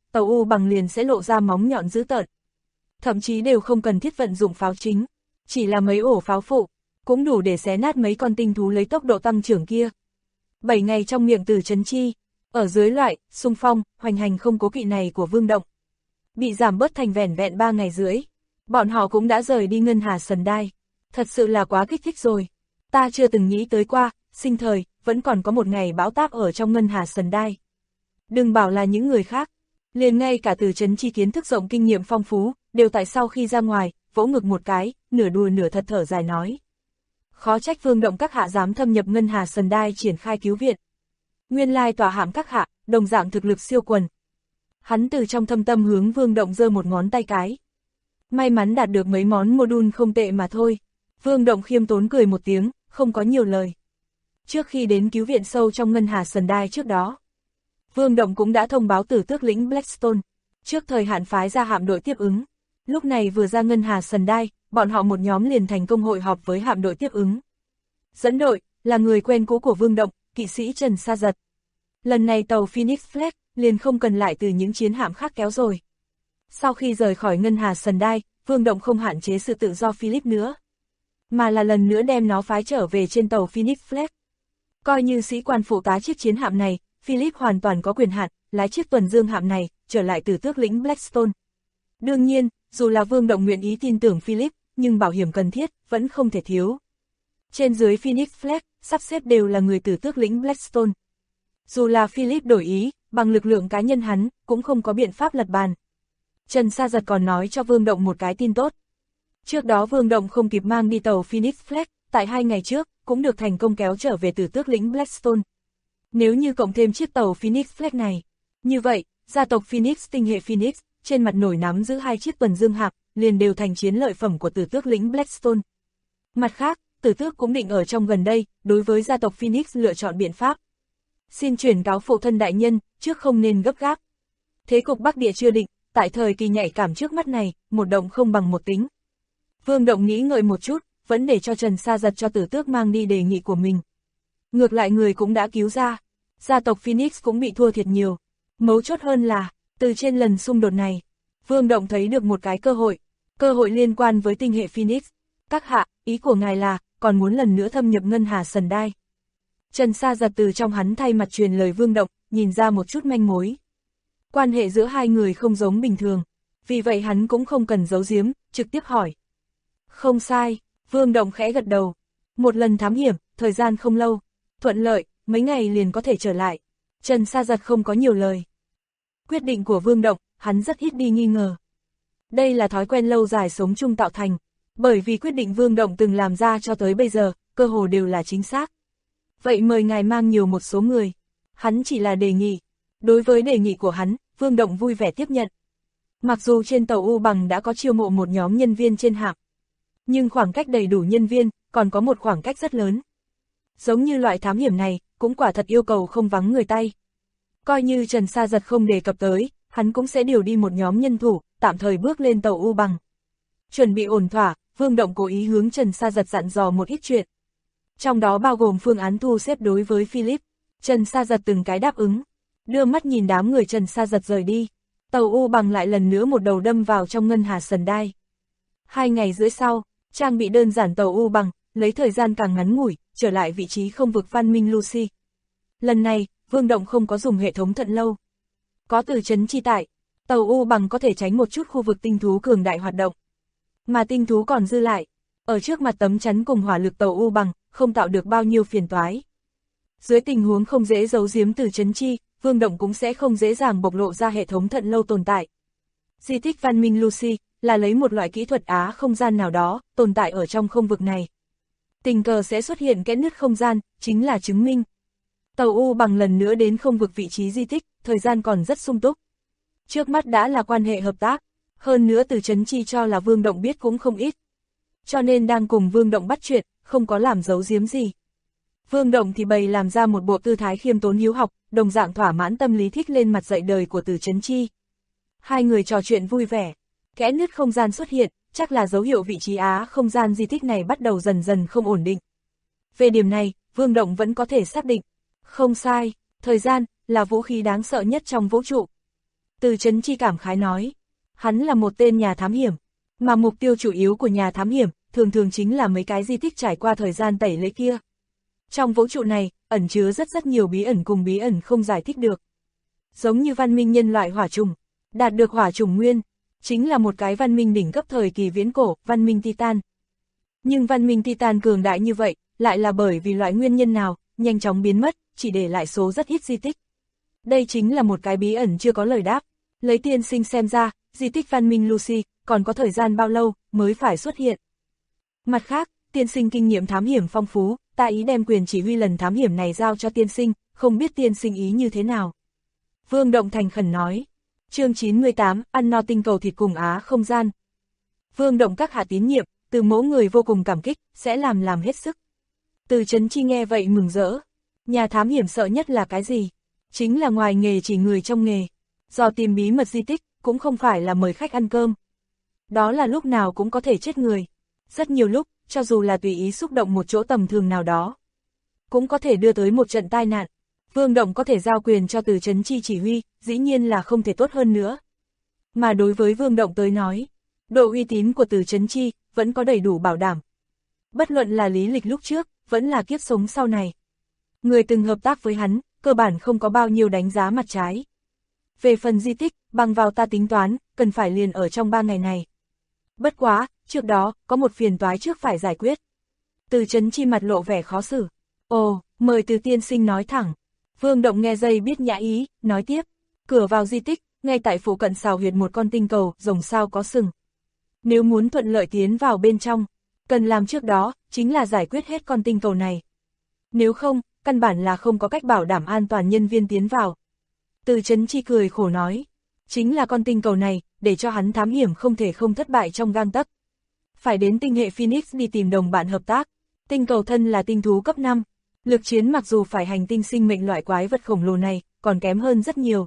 tàu U Bằng liền sẽ lộ ra móng nhọn dữ tợn. Thậm chí đều không cần thiết vận dụng pháo chính, chỉ là mấy ổ pháo phụ, cũng đủ để xé nát mấy con tinh thú lấy tốc độ tăng trưởng kia. 7 ngày trong miệng Từ Chấn Chi, ở dưới loại, xung phong, hoành hành không cố kỵ này của Vương Động, bị giảm bớt thành vẻn vẹn 3 ngày rưỡi. Bọn họ cũng đã rời đi Ngân Hà Sần Đai. Thật sự là quá kích thích rồi. Ta chưa từng nghĩ tới qua, sinh thời, vẫn còn có một ngày bão táp ở trong Ngân Hà Sần Đai. Đừng bảo là những người khác, liền ngay cả Từ Chấn Chi kiến thức rộng kinh nghiệm phong phú, đều tại sau khi ra ngoài, vỗ ngực một cái, nửa đùa nửa thật thở dài nói. Khó trách Vương Động các hạ dám thâm nhập Ngân Hà Sần Đai triển khai cứu viện. Nguyên lai tòa hạm các hạ, đồng dạng thực lực siêu quần. Hắn từ trong thâm tâm hướng Vương Động giơ một ngón tay cái. May mắn đạt được mấy món module không tệ mà thôi. Vương Động khiêm tốn cười một tiếng, không có nhiều lời. Trước khi đến cứu viện sâu trong Ngân Hà Sần Đai trước đó, Vương Động cũng đã thông báo Tử Tước lĩnh Blackstone, trước thời hạn phái ra hạm đội tiếp ứng. Lúc này vừa ra Ngân Hà Sần Đai, bọn họ một nhóm liền thành công hội họp với hạm đội tiếp ứng. Dẫn đội, là người quen cũ của Vương Động, kỵ sĩ Trần Sa Giật. Lần này tàu Phoenix Flag, liền không cần lại từ những chiến hạm khác kéo rồi. Sau khi rời khỏi Ngân Hà Sần Đai, Vương Động không hạn chế sự tự do Philip nữa, mà là lần nữa đem nó phái trở về trên tàu Phoenix Flag. Coi như sĩ quan phụ tá chiếc chiến hạm này, Philip hoàn toàn có quyền hạn lái chiếc tuần dương hạm này, trở lại Tử Tước lĩnh Blackstone. Đương nhiên, dù là Vương Động nguyện ý tin tưởng Philip, nhưng bảo hiểm cần thiết, vẫn không thể thiếu. Trên dưới Phoenix Flag, sắp xếp đều là người Tử Tước lĩnh Blackstone. Dù là Philip đổi ý, bằng lực lượng cá nhân hắn, cũng không có biện pháp lật bàn. Trần Sa Giật còn nói cho Vương Động một cái tin tốt. Trước đó Vương Động không kịp mang đi tàu Phoenix Flag, tại 2 ngày trước, cũng được thành công kéo trở về Tử Tước lĩnh Blackstone. Nếu như cộng thêm chiếc tàu Phoenix Flag này, như vậy, gia tộc Phoenix tinh hệ Phoenix, trên mặt nổi nắm giữ 2 chiếc tuần dương hạm, liền đều thành chiến lợi phẩm của Tử Tước lĩnh Blackstone. Mặt khác, Tử Tước cũng định ở trong gần đây, đối với gia tộc Phoenix lựa chọn biện pháp. Xin chuyển cáo phụ thân đại nhân, trước không nên gấp gáp. Thế cục Bắc Địa chưa định, tại thời kỳ nhạy cảm trước mắt này, một động không bằng một tính. Vương Động nghĩ ngợi một chút, vẫn để cho Trần Sa Giật cho Tử Tước mang đi đề nghị của mình. Ngược lại người cũng đã cứu ra, gia tộc Phoenix cũng bị thua thiệt nhiều. Mấu chốt hơn là, từ trên lần xung đột này, Vương Động thấy được một cái cơ hội liên quan với tinh hệ Phoenix. Các hạ, ý của ngài là, còn muốn lần nữa thâm nhập Ngân Hà Sần Đai. Trần Sa Giật từ trong hắn thay mặt truyền lời Vương Động, nhìn ra một chút manh mối. Quan hệ giữa hai người không giống bình thường, vì vậy hắn cũng không cần giấu giếm, trực tiếp hỏi. Không sai, Vương Động khẽ gật đầu. Một lần thám hiểm, thời gian không lâu, thuận lợi, mấy ngày liền có thể trở lại. Trần Sa Giật không có nhiều lời. Quyết định của Vương Động, hắn rất ít đi nghi ngờ. Đây là thói quen lâu dài sống chung tạo thành, bởi vì quyết định Vương Động từng làm ra cho tới bây giờ, cơ hồ đều là chính xác. Vậy mời ngài mang nhiều một số người. Hắn chỉ là đề nghị. Đối với đề nghị của hắn, Vương Động vui vẻ tiếp nhận. Mặc dù trên tàu U Bằng đã có chiêu mộ một nhóm nhân viên trên hạm, nhưng khoảng cách đầy đủ nhân viên, còn có một khoảng cách rất lớn. Giống như loại thám hiểm này, cũng quả thật yêu cầu không vắng người tay. Coi như Trần Sa Giật không đề cập tới, hắn cũng sẽ điều đi một nhóm nhân thủ, tạm thời bước lên tàu U Bằng. Chuẩn bị ổn thỏa, Vương Động cố ý hướng Trần Sa Giật dặn dò một ít chuyện. Trong đó bao gồm phương án thu xếp đối với Philip. Trần Sa Giật từng cái đáp ứng, đưa mắt nhìn đám người Trần Sa Giật rời đi. Tàu U Bằng lại lần nữa một đầu đâm vào trong Ngân Hà Sần Đai. 2 ngày rưỡi sau, trang bị đơn giản tàu U Bằng, lấy thời gian càng ngắn ngủi, trở lại vị trí không vực văn minh Lucy. Lần này, Vương Động không có dùng hệ thống thận lâu. Có Từ Chấn Chi tại, tàu U Bằng có thể tránh một chút khu vực tinh thú cường đại hoạt động. Mà tinh thú còn dư lại, ở trước mặt tấm chắn cùng hỏa lực tàu U Bằng, không tạo được bao nhiêu phiền toái. Dưới tình huống không dễ giấu giếm Từ Chấn Chi, Vương Động cũng sẽ không dễ dàng bộc lộ ra hệ thống thận lâu tồn tại. Di tích văn minh Lucy là lấy một loại kỹ thuật Á không gian nào đó tồn tại ở trong không vực này. Tình cờ sẽ xuất hiện kẽ nứt không gian, chính là chứng minh. Tàu U Bằng lần nữa đến không vực vị trí di tích, thời gian còn rất sung túc. Trước mắt đã là quan hệ hợp tác, hơn nữa Từ Chấn Chi cho là Vương Động biết cũng không ít. Cho nên đang cùng Vương Động bắt chuyện, không có làm giấu giếm gì. Vương Động thì bày làm ra một bộ tư thái khiêm tốn hiếu học, đồng dạng thỏa mãn tâm lý thích lên mặt dạy đời của Từ Chấn Chi. Hai người trò chuyện vui vẻ, kẽ nứt không gian xuất hiện, chắc là dấu hiệu vị trí Á không gian di tích này bắt đầu dần dần không ổn định. Về điểm này, Vương Động vẫn có thể xác định. Không sai, thời gian là vũ khí đáng sợ nhất trong vũ trụ. Từ Chấn Chi cảm khái nói. Hắn là một tên nhà thám hiểm, mà mục tiêu chủ yếu của nhà thám hiểm thường thường chính là mấy cái di tích trải qua thời gian tẩy lễ kia. Trong vũ trụ này, ẩn chứa rất nhiều bí ẩn cùng bí ẩn không giải thích được. Giống như văn minh nhân loại hỏa trùng, đạt được hỏa trùng nguyên, chính là một cái văn minh đỉnh cấp thời kỳ viễn cổ, văn minh Titan. Nhưng văn minh Titan cường đại như vậy, lại là bởi vì loại nguyên nhân nào, nhanh chóng biến mất, chỉ để lại số rất ít di tích. Đây chính là một cái bí ẩn chưa có lời đáp. Lấy tiên sinh xem ra, di tích văn minh Lucy, còn có thời gian bao lâu, mới phải xuất hiện. Mặt khác, tiên sinh kinh nghiệm thám hiểm phong phú, ta ý đem quyền chỉ huy lần thám hiểm này giao cho tiên sinh, không biết tiên sinh ý như thế nào. Vương Động thành khẩn nói. Chương 98, ăn no tinh cầu thịt cùng Á không gian. Vương Động các hạ tín nhiệm, từ mẫu người vô cùng cảm kích, sẽ làm hết sức. Từ Chấn Chi nghe vậy mừng rỡ. Nhà thám hiểm sợ nhất là cái gì? Chính là ngoài nghề chỉ người trong nghề. Do tìm bí mật di tích, cũng không phải là mời khách ăn cơm. Đó là lúc nào cũng có thể chết người. Rất nhiều lúc, cho dù là tùy ý xúc động một chỗ tầm thường nào đó, cũng có thể đưa tới một trận tai nạn. Vương Động có thể giao quyền cho Từ Chấn Chi chỉ huy, dĩ nhiên là không thể tốt hơn nữa. Mà đối với Vương Động tới nói, độ uy tín của Từ Chấn Chi vẫn có đầy đủ bảo đảm. Bất luận là lý lịch lúc trước, vẫn là kiếp sống sau này. Người từng hợp tác với hắn, cơ bản không có bao nhiêu đánh giá mặt trái. Về phần di tích, bằng vào ta tính toán, cần phải liền ở trong 3 ngày này. Bất quá, trước đó, có một phiền toái trước phải giải quyết. Từ Chấn Chi mặt lộ vẻ khó xử. Ồ, mời Từ tiên sinh nói thẳng. Vương Động nghe dây biết nhã ý, nói tiếp. Cửa vào di tích, ngay tại phụ cận xào huyệt một con tinh cầu, rồng sao có sừng. Nếu muốn thuận lợi tiến vào bên trong, cần làm trước đó, chính là giải quyết hết con tinh cầu này. Nếu không, căn bản là không có cách bảo đảm an toàn nhân viên tiến vào. Từ Chấn Chi cười khổ nói. Chính là con tinh cầu này, để cho hắn thám hiểm không thể không thất bại trong gang tấc. Phải đến tinh hệ Phoenix đi tìm đồng bạn hợp tác. Tinh cầu thân là tinh thú cấp 5. Lực chiến mặc dù phải hành tinh sinh mệnh loại quái vật khổng lồ này, còn kém hơn rất nhiều.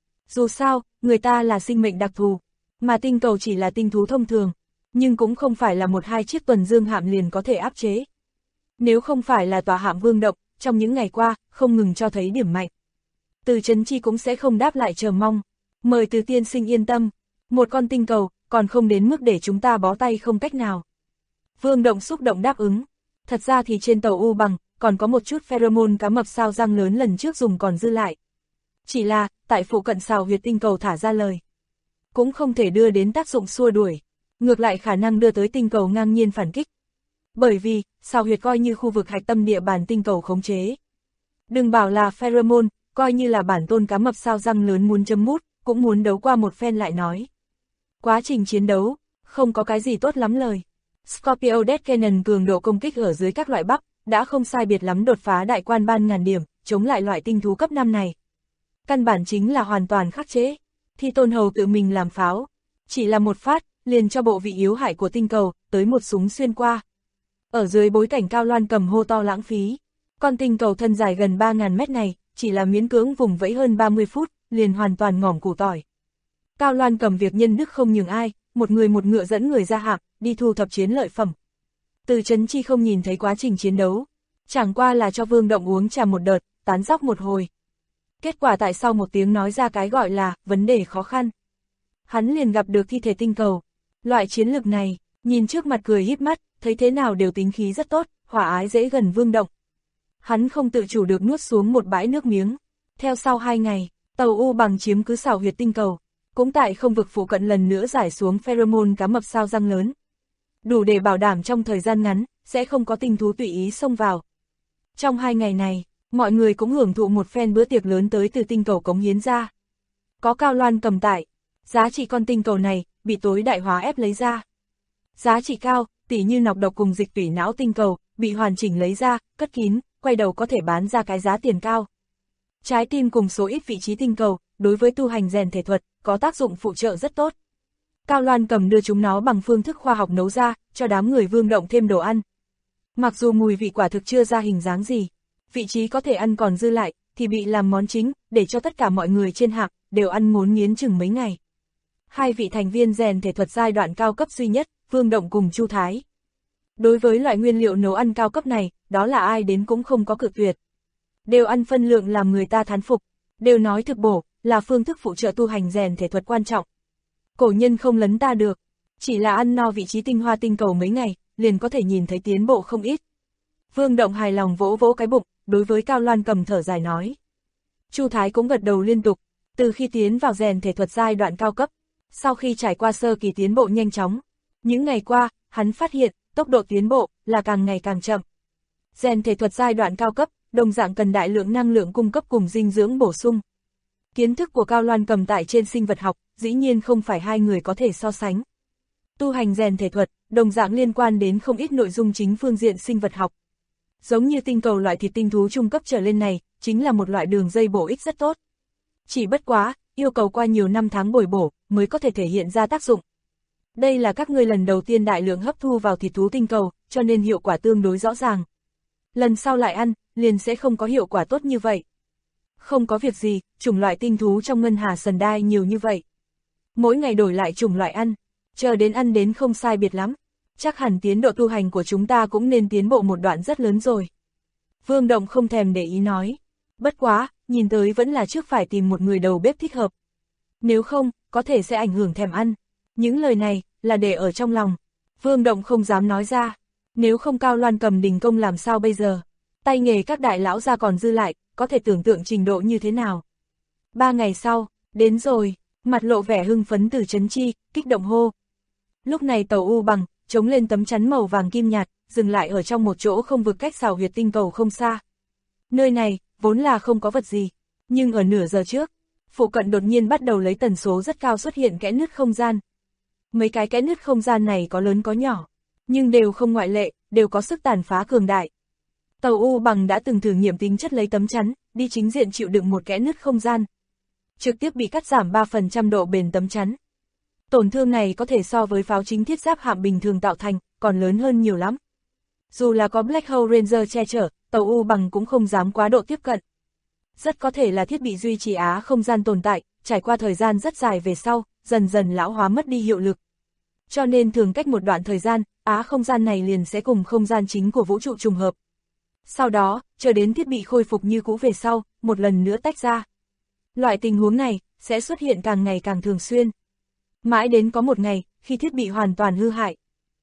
Dù sao, người ta là sinh mệnh đặc thù, mà tinh cầu chỉ là tinh thú thông thường, nhưng cũng không phải là 1-2 chiếc tuần dương hạm liền có thể áp chế. Nếu không phải là tòa hạm Vương Động, trong những ngày qua, không ngừng cho thấy điểm mạnh. Từ Chấn Chi cũng sẽ không đáp lại chờ mong. Mời Từ tiên sinh yên tâm, một con tinh cầu, còn không đến mức để chúng ta bó tay không cách nào. Vương Động xúc động đáp ứng. Thật ra thì trên tàu U bằng, còn có một chút pheromone cá mập sao răng lớn lần trước dùng còn dư lại. Chỉ là, tại phụ cận xào huyệt tinh cầu thả ra lời, cũng không thể đưa đến tác dụng xua đuổi, ngược lại khả năng đưa tới tinh cầu ngang nhiên phản kích. Bởi vì, xào huyệt coi như khu vực hạch tâm địa bàn tinh cầu khống chế. Đừng bảo là pheromone, coi như là bản tôn cá mập sao răng lớn muốn chấm mút, cũng muốn đấu qua một phen lại nói. Quá trình chiến đấu, không có cái gì tốt lắm lời. Scorpio Death Cannon cường độ công kích ở dưới các loại bắp, đã không sai biệt lắm đột phá đại quan ban ngàn điểm, chống lại loại tinh thú cấp 5 này. Căn bản chính là hoàn toàn khắc chế. Thi Tôn Hầu tự mình làm pháo, chỉ là một phát, liền cho bộ vị yếu hại của tinh cầu, tới một súng xuyên qua. Ở dưới bối cảnh Cao Loan Cầm hô to lãng phí, con tinh cầu thân dài gần 3.000 mét này, chỉ là miễn cưỡng vùng vẫy hơn 30 phút, liền hoàn toàn ngỏm củ tỏi. Cao Loan Cầm việc nhân đức không nhường ai, một người một ngựa dẫn người ra hạm, đi thu thập chiến lợi phẩm. Từ Chấn Chi không nhìn thấy quá trình chiến đấu, chẳng qua là cho Vương Động uống trà một đợt, tán dóc một hồi. Kết quả tại sau một tiếng nói ra cái gọi là vấn đề khó khăn, hắn liền gặp được thi thể tinh cầu. Loại chiến lược này, nhìn trước mặt cười híp mắt, thấy thế nào đều tính khí rất tốt, hòa ái dễ gần Vương Động. Hắn không tự chủ được nuốt xuống một bãi nước miếng. Theo sau 2 ngày, tàu U bằng chiếm cứ xảo huyệt tinh cầu, cũng tại không vực phụ cận lần nữa giải xuống pheromone cá mập sao răng lớn. Đủ để bảo đảm trong thời gian ngắn, sẽ không có tinh thú tùy ý xông vào. Trong 2 ngày này, mọi người cũng hưởng thụ một phen bữa tiệc lớn tới từ tinh cầu cống hiến ra. Có Cao Loan Cầm tại, giá trị con tinh cầu này, bị tối đại hóa ép lấy ra. Giá trị cao, tỉ như nọc độc cùng dịch tủy não tinh cầu, bị hoàn chỉnh lấy ra, cất kín, quay đầu có thể bán ra cái giá tiền cao. Trái tim cùng số ít vị trí tinh cầu, đối với tu hành rèn thể thuật, có tác dụng phụ trợ rất tốt. Cao Loan Cầm đưa chúng nó bằng phương thức khoa học nấu ra, cho đám người Vương Động thêm đồ ăn. Mặc dù mùi vị quả thực chưa ra hình dáng gì, vị trí có thể ăn còn dư lại, thì bị làm món chính, để cho tất cả mọi người trên hạm, đều ăn ngốn nghiến chừng mấy ngày. 2 vị thành viên rèn thể thuật giai đoạn cao cấp duy nhất, Vương Động cùng Chu Thái. Đối với loại nguyên liệu nấu ăn cao cấp này, đó là ai đến cũng không có cự tuyệt. Đều ăn phân lượng làm người ta thán phục, đều nói thực bổ, là phương thức phụ trợ tu hành rèn thể thuật quan trọng. Cổ nhân không lấn ta được, chỉ là ăn no vị trí tinh hoa tinh cầu mấy ngày, liền có thể nhìn thấy tiến bộ không ít. Vương Động hài lòng vỗ vỗ cái bụng, đối với Cao Loan Cầm thở dài nói. Chu Thái cũng gật đầu liên tục, từ khi tiến vào rèn thể thuật giai đoạn cao cấp, sau khi trải qua sơ kỳ tiến bộ nhanh chóng, những ngày qua, hắn phát hiện, tốc độ tiến bộ là càng ngày càng chậm. Rèn thể thuật giai đoạn cao cấp, đồng dạng cần đại lượng năng lượng cung cấp cùng dinh dưỡng bổ sung. Kiến thức của Cao Loan Cầm tại trên sinh vật học, dĩ nhiên không phải hai người có thể so sánh. Tu hành rèn thể thuật, đồng dạng liên quan đến không ít nội dung chính phương diện sinh vật học. Giống như tinh cầu loại thịt tinh thú trung cấp trở lên này, chính là một loại đường dây bổ ích rất tốt. Chỉ bất quá, yêu cầu qua nhiều năm tháng bồi bổ, mới có thể thể hiện ra tác dụng. Đây là các ngươi lần đầu tiên đại lượng hấp thu vào thịt thú tinh cầu, cho nên hiệu quả tương đối rõ ràng. Lần sau lại ăn, liền sẽ không có hiệu quả tốt như vậy. Không có việc gì, chủng loại tinh thú trong ngân hà sần đai nhiều như vậy. Mỗi ngày đổi lại chủng loại ăn, chờ đến ăn đến không sai biệt lắm. Chắc hẳn tiến độ tu hành của chúng ta cũng nên tiến bộ một đoạn rất lớn rồi. Vương Động không thèm để ý nói. Bất quá, nhìn tới vẫn là trước phải tìm một người đầu bếp thích hợp. Nếu không, có thể sẽ ảnh hưởng thèm ăn. Những lời này, là để ở trong lòng. Vương Động không dám nói ra. Nếu không Cao Loan Cầm đình công làm sao bây giờ? Tay nghề các đại lão gia còn dư lại, có thể tưởng tượng trình độ như thế nào. 3 ngày sau, đến rồi, mặt lộ vẻ hưng phấn Từ Chấn Chi, kích động hô. Lúc này tàu U Bằng, chống lên tấm chắn màu vàng kim nhạt, dừng lại ở trong một chỗ không vực cách xào huyệt tinh cầu không xa. Nơi này, vốn là không có vật gì, nhưng ở nửa giờ trước, phụ cận đột nhiên bắt đầu lấy tần số rất cao xuất hiện kẽ nứt không gian. Mấy cái kẽ nứt không gian này có lớn có nhỏ, nhưng đều không ngoại lệ, đều có sức tàn phá cường đại. Tàu U Bằng đã từng thử nghiệm tính chất lấy tấm chắn, đi chính diện chịu đựng một kẽ nứt không gian. Trực tiếp bị cắt giảm 3% độ bền tấm chắn. Tổn thương này có thể so với pháo chính thiết giáp hạm bình thường tạo thành, còn lớn hơn nhiều lắm. Dù là có Black Hole Ranger che chở, tàu U Bằng cũng không dám quá độ tiếp cận. Rất có thể là thiết bị duy trì á không gian tồn tại, trải qua thời gian rất dài về sau, dần dần lão hóa mất đi hiệu lực. Cho nên thường cách một đoạn thời gian, á không gian này liền sẽ cùng không gian chính của vũ trụ trùng hợp. Sau đó, chờ đến thiết bị khôi phục như cũ về sau, một lần nữa tách ra. Loại tình huống này, sẽ xuất hiện càng ngày càng thường xuyên. Mãi đến có một ngày, khi thiết bị hoàn toàn hư hại,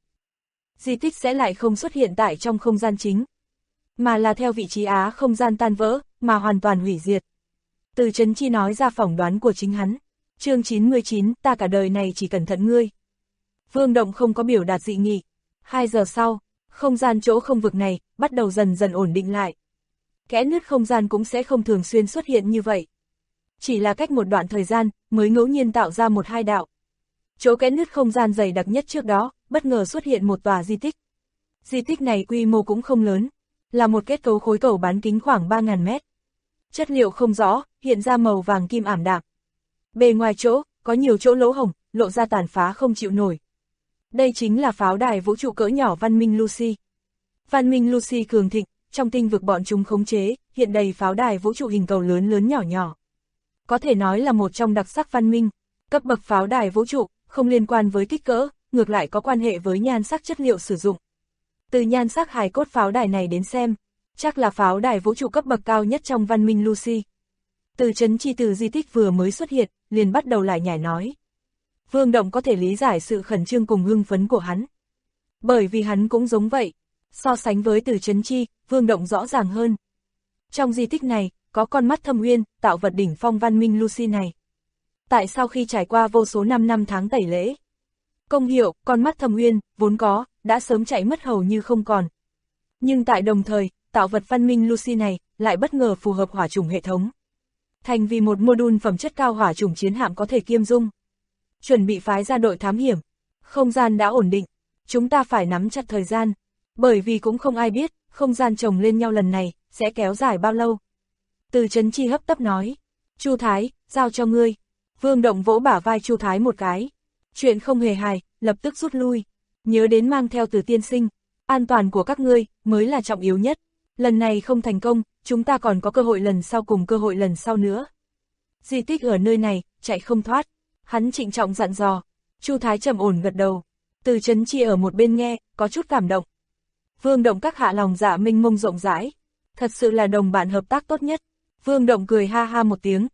di tích sẽ lại không xuất hiện tại trong không gian chính, mà là theo vị trí á không gian tan vỡ, mà hoàn toàn hủy diệt. Từ Chấn Chi nói ra phỏng đoán của chính hắn. Chương 99, ta cả đời này chỉ cẩn thận ngươi. Vương Động không có biểu đạt dị nghị. 2 giờ sau, không gian chỗ không vực này, bắt đầu dần dần ổn định lại. Kẽ nứt không gian cũng sẽ không thường xuyên xuất hiện như vậy. Chỉ là cách một đoạn thời gian, mới ngẫu nhiên tạo ra 1-2 đạo. Chỗ kẽ nứt không gian dày đặc nhất trước đó, bất ngờ xuất hiện một tòa di tích. Di tích này quy mô cũng không lớn, là một kết cấu khối cầu bán kính khoảng 3.000 mét. Chất liệu không rõ, hiện ra màu vàng kim ảm đạm. Bề ngoài chỗ, có nhiều chỗ lỗ hổng, lộ ra tàn phá không chịu nổi. Đây chính là pháo đài vũ trụ cỡ nhỏ Văn Minh Lucy. Văn Minh Lucy cường thịnh, trong tinh vực bọn chúng khống chế, hiện đầy pháo đài vũ trụ hình cầu lớn lớn nhỏ nhỏ. Có thể nói là một trong đặc sắc văn minh. Cấp bậc pháo đài vũ trụ, không liên quan với kích cỡ, ngược lại có quan hệ với nhan sắc chất liệu sử dụng. Từ nhan sắc hài cốt pháo đài này đến xem, chắc là pháo đài vũ trụ cấp bậc cao nhất trong Văn Minh Lucy. Từ Chấn Chi từ di tích vừa mới xuất hiện, liền bắt đầu lại nhảy nói. Vương Động có thể lý giải sự khẩn trương cùng hưng phấn của hắn. Bởi vì hắn cũng giống vậy. So sánh với Từ Chấn Chi, Vương Động rõ ràng hơn. Trong di tích này, có con mắt thâm uyên, tạo vật đỉnh phong Văn Minh Lucy này. Tại sau khi trải qua vô số năm tháng tẩy lễ, công hiệu, con mắt thâm uyên, vốn có, đã sớm chạy mất hầu như không còn. Nhưng tại đồng thời, tạo vật Văn Minh Lucy này, lại bất ngờ phù hợp hỏa chủng hệ thống. Thành vì một mô-đun phẩm chất cao hỏa chủng chiến hạm có thể kiêm dung. Chuẩn bị phái ra đội thám hiểm. Không gian đã ổn định, chúng ta phải nắm chặt thời gian. Bởi vì cũng không ai biết, không gian chồng lên nhau lần này, sẽ kéo dài bao lâu. Từ Chấn Chi hấp tấp nói. Chu Thái, giao cho ngươi. Vương Động vỗ bả vai Chu Thái một cái. Chuyện không hề hài, lập tức rút lui. Nhớ đến mang theo Từ tiên sinh. An toàn của các ngươi, mới là trọng yếu nhất. Lần này không thành công, chúng ta còn có cơ hội lần sau cùng cơ hội lần sau nữa. Di tích ở nơi này, chạy không thoát. Hắn trịnh trọng dặn dò. Chu Thái trầm ổn gật đầu. Từ Chấn Chi ở một bên nghe, có chút cảm động. Vương Động các hạ lòng dạ mênh mông rộng rãi. Thật sự là đồng bạn hợp tác tốt nhất. Vương Động cười ha ha một tiếng,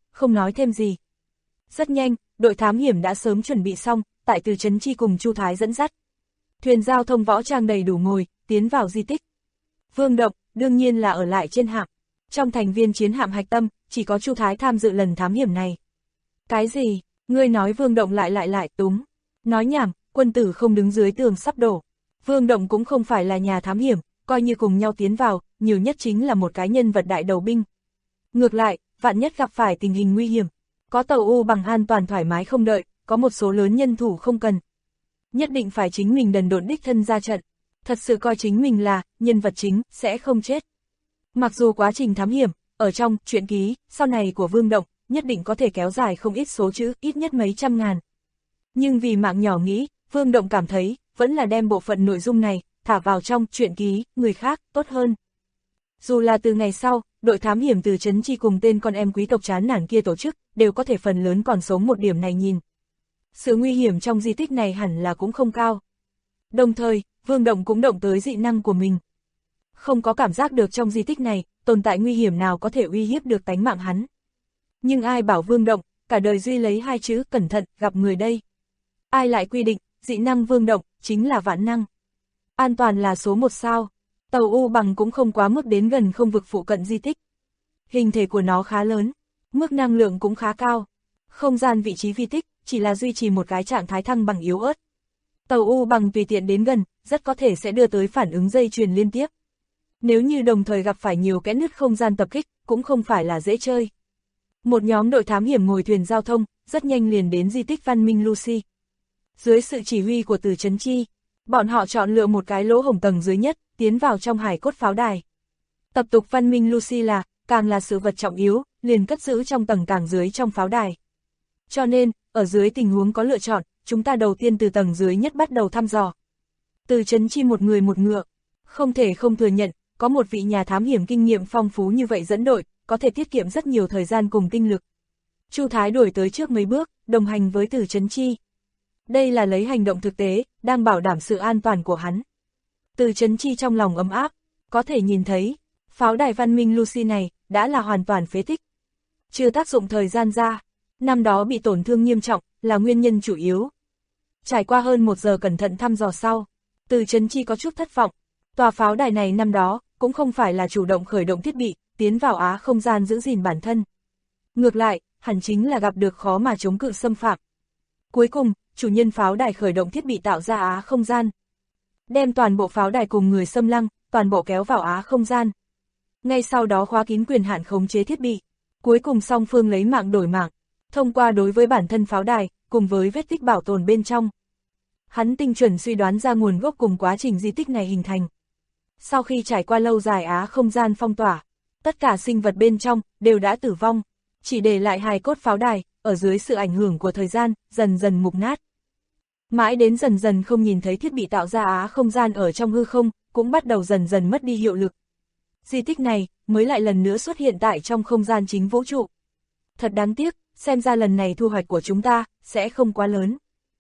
không nói thêm gì. Rất nhanh, đội thám hiểm đã sớm chuẩn bị xong, tại Từ Chấn Chi cùng Chu Thái dẫn dắt. Thuyền giao thông võ trang đầy đủ ngồi, tiến vào di tích. Vương Động, đương nhiên là ở lại trên hạm. Trong thành viên chiến hạm hạch tâm, chỉ có Chu Thái tham dự lần thám hiểm này. Cái gì? Ngươi nói Vương Động lại túng. Nói nhảm, quân tử không đứng dưới tường sắp đổ. Vương Động cũng không phải là nhà thám hiểm, coi như cùng nhau tiến vào, nhiều nhất chính là một cái nhân vật đại đầu binh. Ngược lại, vạn nhất gặp phải tình hình nguy hiểm, có tàu U bằng an toàn thoải mái không đợi, có một số lớn nhân thủ không cần. Nhất định phải chính mình đần độn đích thân ra trận, thật sự coi chính mình là nhân vật chính, sẽ không chết. Mặc dù quá trình thám hiểm, ở trong truyện ký, sau này của Vương Động, nhất định có thể kéo dài không ít số chữ, ít nhất mấy trăm ngàn. Nhưng vì mạng nhỏ nghĩ, Vương Động cảm thấy, vẫn là đem bộ phận nội dung này, thả vào trong truyện ký, người khác, tốt hơn. Dù là từ ngày sau, đội thám hiểm Từ Chấn Chi cùng tên con em quý tộc chán nản kia tổ chức, đều có thể phần lớn còn sống một điểm này nhìn. Sự nguy hiểm trong di tích này hẳn là cũng không cao. Đồng thời, Vương Động cũng động tới dị năng của mình. Không có cảm giác được trong di tích này, tồn tại nguy hiểm nào có thể uy hiếp được tánh mạng hắn. Nhưng ai bảo Vương Động, cả đời duy lấy hai chữ cẩn thận, gặp người đây. Ai lại quy định, dị năng Vương Động, chính là vạn năng. An toàn là số 1 sao. Tàu U bằng cũng không quá mức đến gần không vực phụ cận di tích. Hình thể của nó khá lớn, mức năng lượng cũng khá cao. Không gian vị trí vi tích, chỉ là duy trì một cái trạng thái thăng bằng yếu ớt. Tàu U bằng tùy tiện đến gần, rất có thể sẽ đưa tới phản ứng dây chuyền liên tiếp. Nếu như đồng thời gặp phải nhiều kẽ nứt không gian tập kích, cũng không phải là dễ chơi. Một nhóm đội thám hiểm ngồi thuyền giao thông, rất nhanh liền đến di tích Văn Minh Lucy. Dưới sự chỉ huy của Từ Chấn Chi, bọn họ chọn lựa một cái lỗ hổng tầng dưới nhất, tiến vào trong hải cốt pháo đài. Tập tục Văn Minh Lucy là, càng là sự vật trọng yếu, liền cất giữ trong tầng càng dưới trong pháo đài. Cho nên, ở dưới tình huống có lựa chọn, chúng ta đầu tiên từ tầng dưới nhất bắt đầu thăm dò. Từ Chấn Chi một người một ngựa, không thể không thừa nhận, có một vị nhà thám hiểm kinh nghiệm phong phú như vậy dẫn đội, có thể tiết kiệm rất nhiều thời gian cùng tinh lực. Chu Thái đuổi tới trước mấy bước, đồng hành với Từ Chấn Chi. Đây là lấy hành động thực tế, đang bảo đảm sự an toàn của hắn. Từ Chấn Chi trong lòng ấm áp, có thể nhìn thấy, pháo đài Văn Minh Lucy này, đã là hoàn toàn phế tích. Chưa tác dụng thời gian ra, năm đó bị tổn thương nghiêm trọng, là nguyên nhân chủ yếu. Trải qua hơn 1 giờ cẩn thận thăm dò sau, Từ Chấn Chi có chút thất vọng. Tòa pháo đài này năm đó, cũng không phải là chủ động khởi động thiết bị, tiến vào á không gian giữ gìn bản thân. Ngược lại, hẳn chính là gặp được khó mà chống cự xâm phạm. Cuối cùng, chủ nhân pháo đài khởi động thiết bị tạo ra á không gian. Đem toàn bộ pháo đài cùng người xâm lăng, toàn bộ kéo vào á không gian. Ngay sau đó khóa kín quyền hạn khống chế thiết bị. Cuối cùng song phương lấy mạng đổi mạng, thông qua đối với bản thân pháo đài, cùng với vết tích bảo tồn bên trong. Hắn tinh chuẩn suy đoán ra nguồn gốc cùng quá trình di tích này hình thành. Sau khi trải qua lâu dài á không gian phong tỏa, tất cả sinh vật bên trong đều đã tử vong, chỉ để lại hài cốt pháo đài, ở dưới sự ảnh hưởng của thời gian, dần dần mục nát. Mãi đến dần dần không nhìn thấy thiết bị tạo ra á không gian ở trong hư không, cũng bắt đầu dần dần mất đi hiệu lực. Di tích này mới lại lần nữa xuất hiện tại trong không gian chính vũ trụ. Thật đáng tiếc, xem ra lần này thu hoạch của chúng ta sẽ không quá lớn.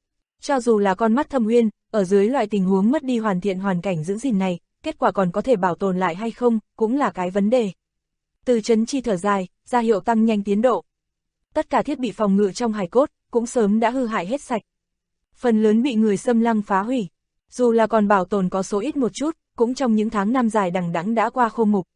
Cho dù là con mắt Thâm Uyên, ở dưới loại tình huống mất đi hoàn thiện hoàn cảnh giữ gìn này, kết quả còn có thể bảo tồn lại hay không, cũng là cái vấn đề. Từ Chấn Chi thở dài, ra hiệu tăng nhanh tiến độ. Tất cả thiết bị phòng ngự trong hài cốt, cũng sớm đã hư hại hết sạch. Phần lớn bị người xâm lăng phá hủy. Dù là còn bảo tồn có số ít một chút, cũng trong những tháng năm dài đằng đẵng đã qua khô mục.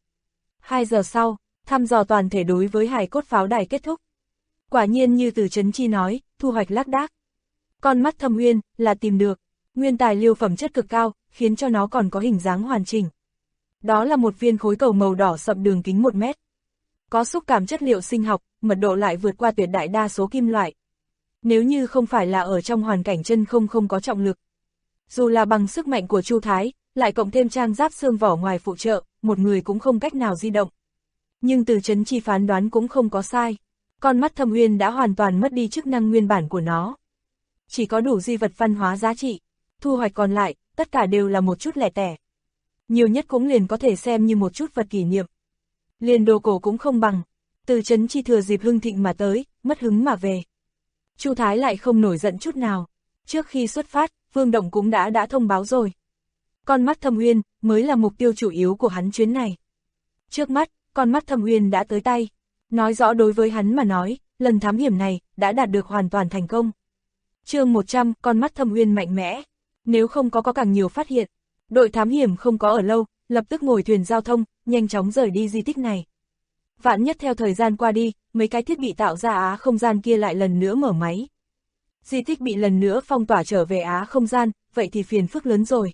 2 giờ sau, thăm dò toàn thể đối với hài cốt pháo đài kết thúc. Quả nhiên như Từ Chấn Chi nói, thu hoạch lác đác. Con mắt Thâm Uyên là tìm được, nguyên tài liệu phẩm chất cực cao, khiến cho nó còn có hình dáng hoàn chỉnh. Đó là một viên khối cầu màu đỏ sậm đường kính 1 mét. Có xúc cảm chất liệu sinh học, mật độ lại vượt qua tuyệt đại đa số kim loại. Nếu như không phải là ở trong hoàn cảnh chân không có trọng lực, dù là bằng sức mạnh của Chu Thái, lại cộng thêm trang giáp xương vỏ ngoài phụ trợ, một người cũng không cách nào di động. Nhưng Từ Chấn Chi phán đoán cũng không có sai. Con mắt Thâm Uyên đã hoàn toàn mất đi chức năng nguyên bản của nó. Chỉ có đủ di vật văn hóa giá trị, thu hoạch còn lại, tất cả đều là một chút lẻ tẻ. Nhiều nhất cũng liền có thể xem như một chút vật kỷ niệm. Liền đồ cổ cũng không bằng. Từ Chấn Chi thừa dịp hưng thịnh mà tới, mất hứng mà về. Chu Thái lại không nổi giận chút nào. Trước khi xuất phát, Vương Động cũng đã thông báo rồi. Con mắt Thâm Uyên mới là mục tiêu chủ yếu của hắn chuyến này. Trước mắt, con mắt Thâm Uyên đã tới tay. Nói rõ đối với hắn mà nói, lần thám hiểm này đã đạt được hoàn toàn thành công. Chương 100, con mắt Thâm Uyên mạnh mẽ. Nếu không có càng nhiều phát hiện, đội thám hiểm không có ở lâu, lập tức ngồi thuyền giao thông, nhanh chóng rời đi di tích này. Vạn nhất theo thời gian qua đi, mấy cái thiết bị tạo ra Á không gian kia lại lần nữa mở máy. Di tích bị lần nữa phong tỏa trở về Á không gian, vậy thì phiền phức lớn rồi.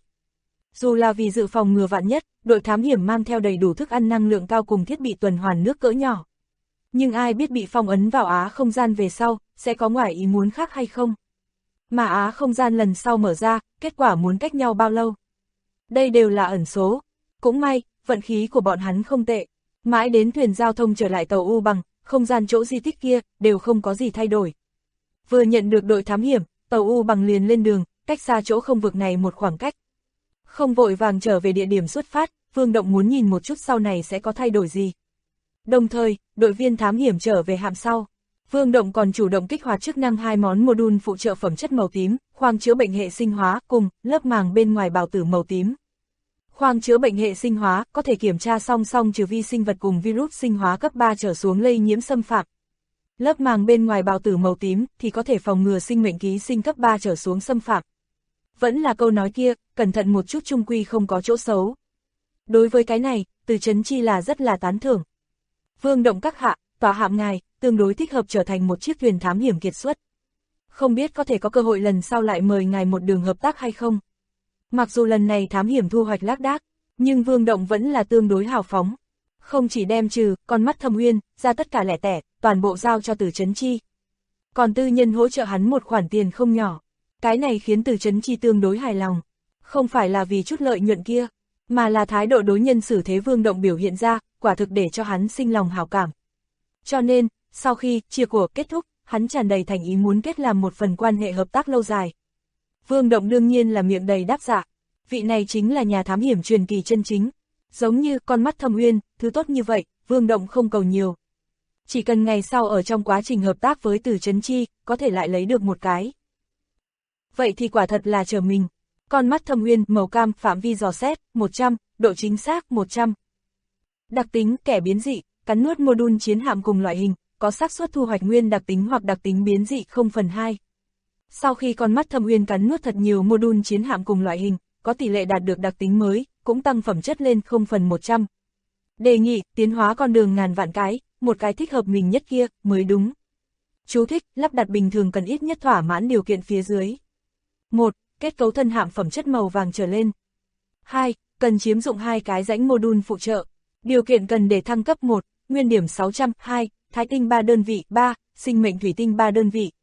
Dù là vì dự phòng ngừa vạn nhất, đội thám hiểm mang theo đầy đủ thức ăn năng lượng cao cùng thiết bị tuần hoàn nước cỡ nhỏ. Nhưng ai biết bị phong ấn vào Á không gian về sau, sẽ có ngoài ý muốn khác hay không? Mà Á không gian lần sau mở ra, kết quả muốn cách nhau bao lâu? Đây đều là ẩn số. Cũng may, vận khí của bọn hắn không tệ. Mãi đến thuyền giao thông trở lại tàu U Bằng, không gian chỗ di tích kia, đều không có gì thay đổi. Vừa nhận được đội thám hiểm, tàu U Bằng liền lên đường, cách xa chỗ không vực này một khoảng cách. Không vội vàng trở về địa điểm xuất phát, Vương Động muốn nhìn một chút sau này sẽ có thay đổi gì. Đồng thời, đội viên thám hiểm trở về hạm sau. Vương Động còn chủ động kích hoạt chức năng 2 món module phụ trợ phẩm chất màu tím, khoang chữa bệnh hệ sinh hóa cùng lớp màng bên ngoài bào tử màu tím. Khoang chữa bệnh hệ sinh hóa có thể kiểm tra song song trừ vi sinh vật cùng virus sinh hóa cấp 3 trở xuống lây nhiễm xâm phạm. Lớp màng bên ngoài bào tử màu tím thì có thể phòng ngừa sinh mệnh ký sinh cấp 3 trở xuống xâm phạm. Vẫn là câu nói kia, cẩn thận một chút chung quy không có chỗ xấu. Đối với cái này, Từ Chấn Chi là rất là tán thưởng. Vương Động các hạ, tòa hạm ngài, tương đối thích hợp trở thành một chiếc thuyền thám hiểm kiệt xuất. Không biết có thể có cơ hội lần sau lại mời ngài một đường hợp tác hay không? Mặc dù lần này thám hiểm thu hoạch lác đác, nhưng Vương Động vẫn là tương đối hào phóng. Không chỉ đem trừ con mắt Thâm Uyên ra tất cả lẻ tẻ, toàn bộ giao cho Từ Chấn Chi. Còn tư nhân hỗ trợ hắn một khoản tiền không nhỏ. Cái này khiến Từ Chấn Chi tương đối hài lòng. Không phải là vì chút lợi nhuận kia, mà là thái độ đối nhân xử thế Vương Động biểu hiện ra, quả thực để cho hắn sinh lòng hảo cảm. Cho nên, sau khi chia của kết thúc, hắn tràn đầy thành ý muốn kết làm một phần quan hệ hợp tác lâu dài. Vương Động đương nhiên là miệng đầy đáp dạ. Vị này chính là nhà thám hiểm truyền kỳ chân chính. Giống như con mắt Thâm Uyên, thứ tốt như vậy, Vương Động không cầu nhiều. Chỉ cần ngày sau ở trong quá trình hợp tác với Từ Chấn Chi, có thể lại lấy được một cái. Vậy thì quả thật là chờ mình. Con mắt Thâm Uyên, màu cam, phạm vi dò xét, 100, độ chính xác, 100. Đặc tính, kẻ biến dị, cắn nuốt module chiến hạm cùng loại hình, có xác suất thu hoạch nguyên đặc tính hoặc đặc tính biến dị 0/2. Sau khi con mắt Thâm Uyên cắn nuốt thật nhiều module chiến hạm cùng loại hình, có tỷ lệ đạt được đặc tính mới, cũng tăng phẩm chất lên 0/100. Đề nghị, tiến hóa con đường ngàn vạn cái, một cái thích hợp mình nhất kia, mới đúng. Chú thích, lắp đặt bình thường cần ít nhất thỏa mãn điều kiện phía dưới. 1. Kết cấu thân hạm phẩm chất màu vàng trở lên. 2. Cần chiếm dụng 2 cái rãnh module phụ trợ. Điều kiện cần để thăng cấp 1, nguyên điểm 600, 2, thái tinh 3 đơn vị, 3, sinh mệnh thủy tinh 3 đơn vị.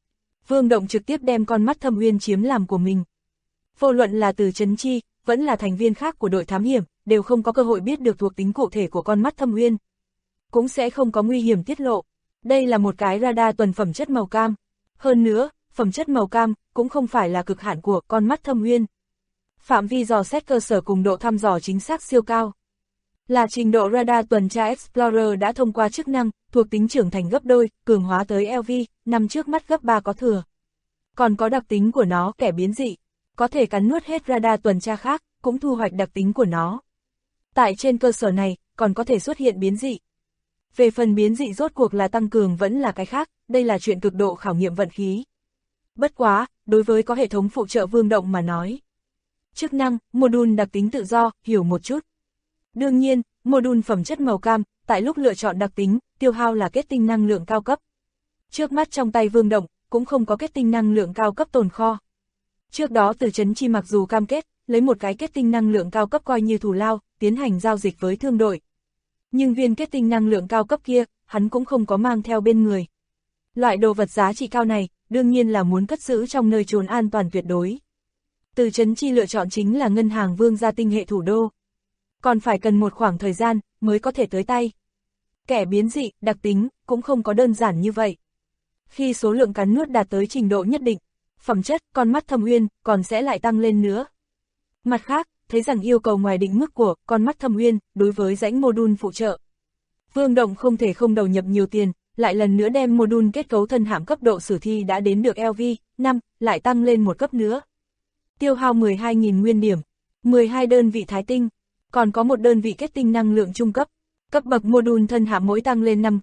Vương Động trực tiếp đem con mắt Thâm Uyên chiếm làm của mình. Vô luận là Từ Chấn Chi, vẫn là thành viên khác của đội thám hiểm, đều không có cơ hội biết được thuộc tính cụ thể của con mắt Thâm Uyên. Cũng sẽ không có nguy hiểm tiết lộ. Đây là một cái radar tuần phẩm chất màu cam. Hơn nữa, phẩm chất màu cam cũng không phải là cực hạn của con mắt Thâm Uyên. Phạm vi dò xét cơ sở cùng độ thăm dò chính xác siêu cao. Là trình độ radar tuần tra Explorer đã thông qua chức năng, thuộc tính trưởng thành gấp đôi, cường hóa tới LV, nằm trước mắt gấp 3 có thừa. Còn có đặc tính của nó kẻ biến dị, có thể cắn nuốt hết radar tuần tra khác, cũng thu hoạch đặc tính của nó. Tại trên cơ sở này, còn có thể xuất hiện biến dị. Về phần biến dị rốt cuộc là tăng cường vẫn là cái khác, đây là chuyện cực độ khảo nghiệm vận khí. Bất quá, đối với có hệ thống phụ trợ Vương Động mà nói. Chức năng, module đặc tính tự do, hiểu một chút. Đương nhiên, module phẩm chất màu cam, tại lúc lựa chọn đặc tính, tiêu hao là kết tinh năng lượng cao cấp. Trước mắt trong tay Vương Động, cũng không có kết tinh năng lượng cao cấp tồn kho. Trước đó Từ Chấn Chi mặc dù cam kết, lấy một cái kết tinh năng lượng cao cấp coi như thù lao, tiến hành giao dịch với thương đội. Nhưng viên kết tinh năng lượng cao cấp kia, hắn cũng không có mang theo bên người. Loại đồ vật giá trị cao này, đương nhiên là muốn cất giữ trong nơi trốn an toàn tuyệt đối. Từ Chấn Chi lựa chọn chính là ngân hàng Vương gia tinh hệ thủ đô. Còn phải cần một khoảng thời gian, mới có thể tới tay. Kẻ biến dị, đặc tính, cũng không có đơn giản như vậy. Khi số lượng cắn nuốt đạt tới trình độ nhất định, phẩm chất, con mắt Thâm Uyên, còn sẽ lại tăng lên nữa. Mặt khác, thấy rằng yêu cầu ngoài định mức của con mắt Thâm Uyên, đối với rãnh module phụ trợ. Vương Động không thể không đầu nhập nhiều tiền, lại lần nữa đem module kết cấu thân hạm cấp độ sử thi đã đến được LV, 5, lại tăng lên một cấp nữa. Tiêu hao 12.000 nguyên điểm, 12 đơn vị thái tinh, còn có một đơn vị kết tinh năng lượng trung cấp. Cấp bậc module thân hạm mỗi tăng lên 5 cấp bậc,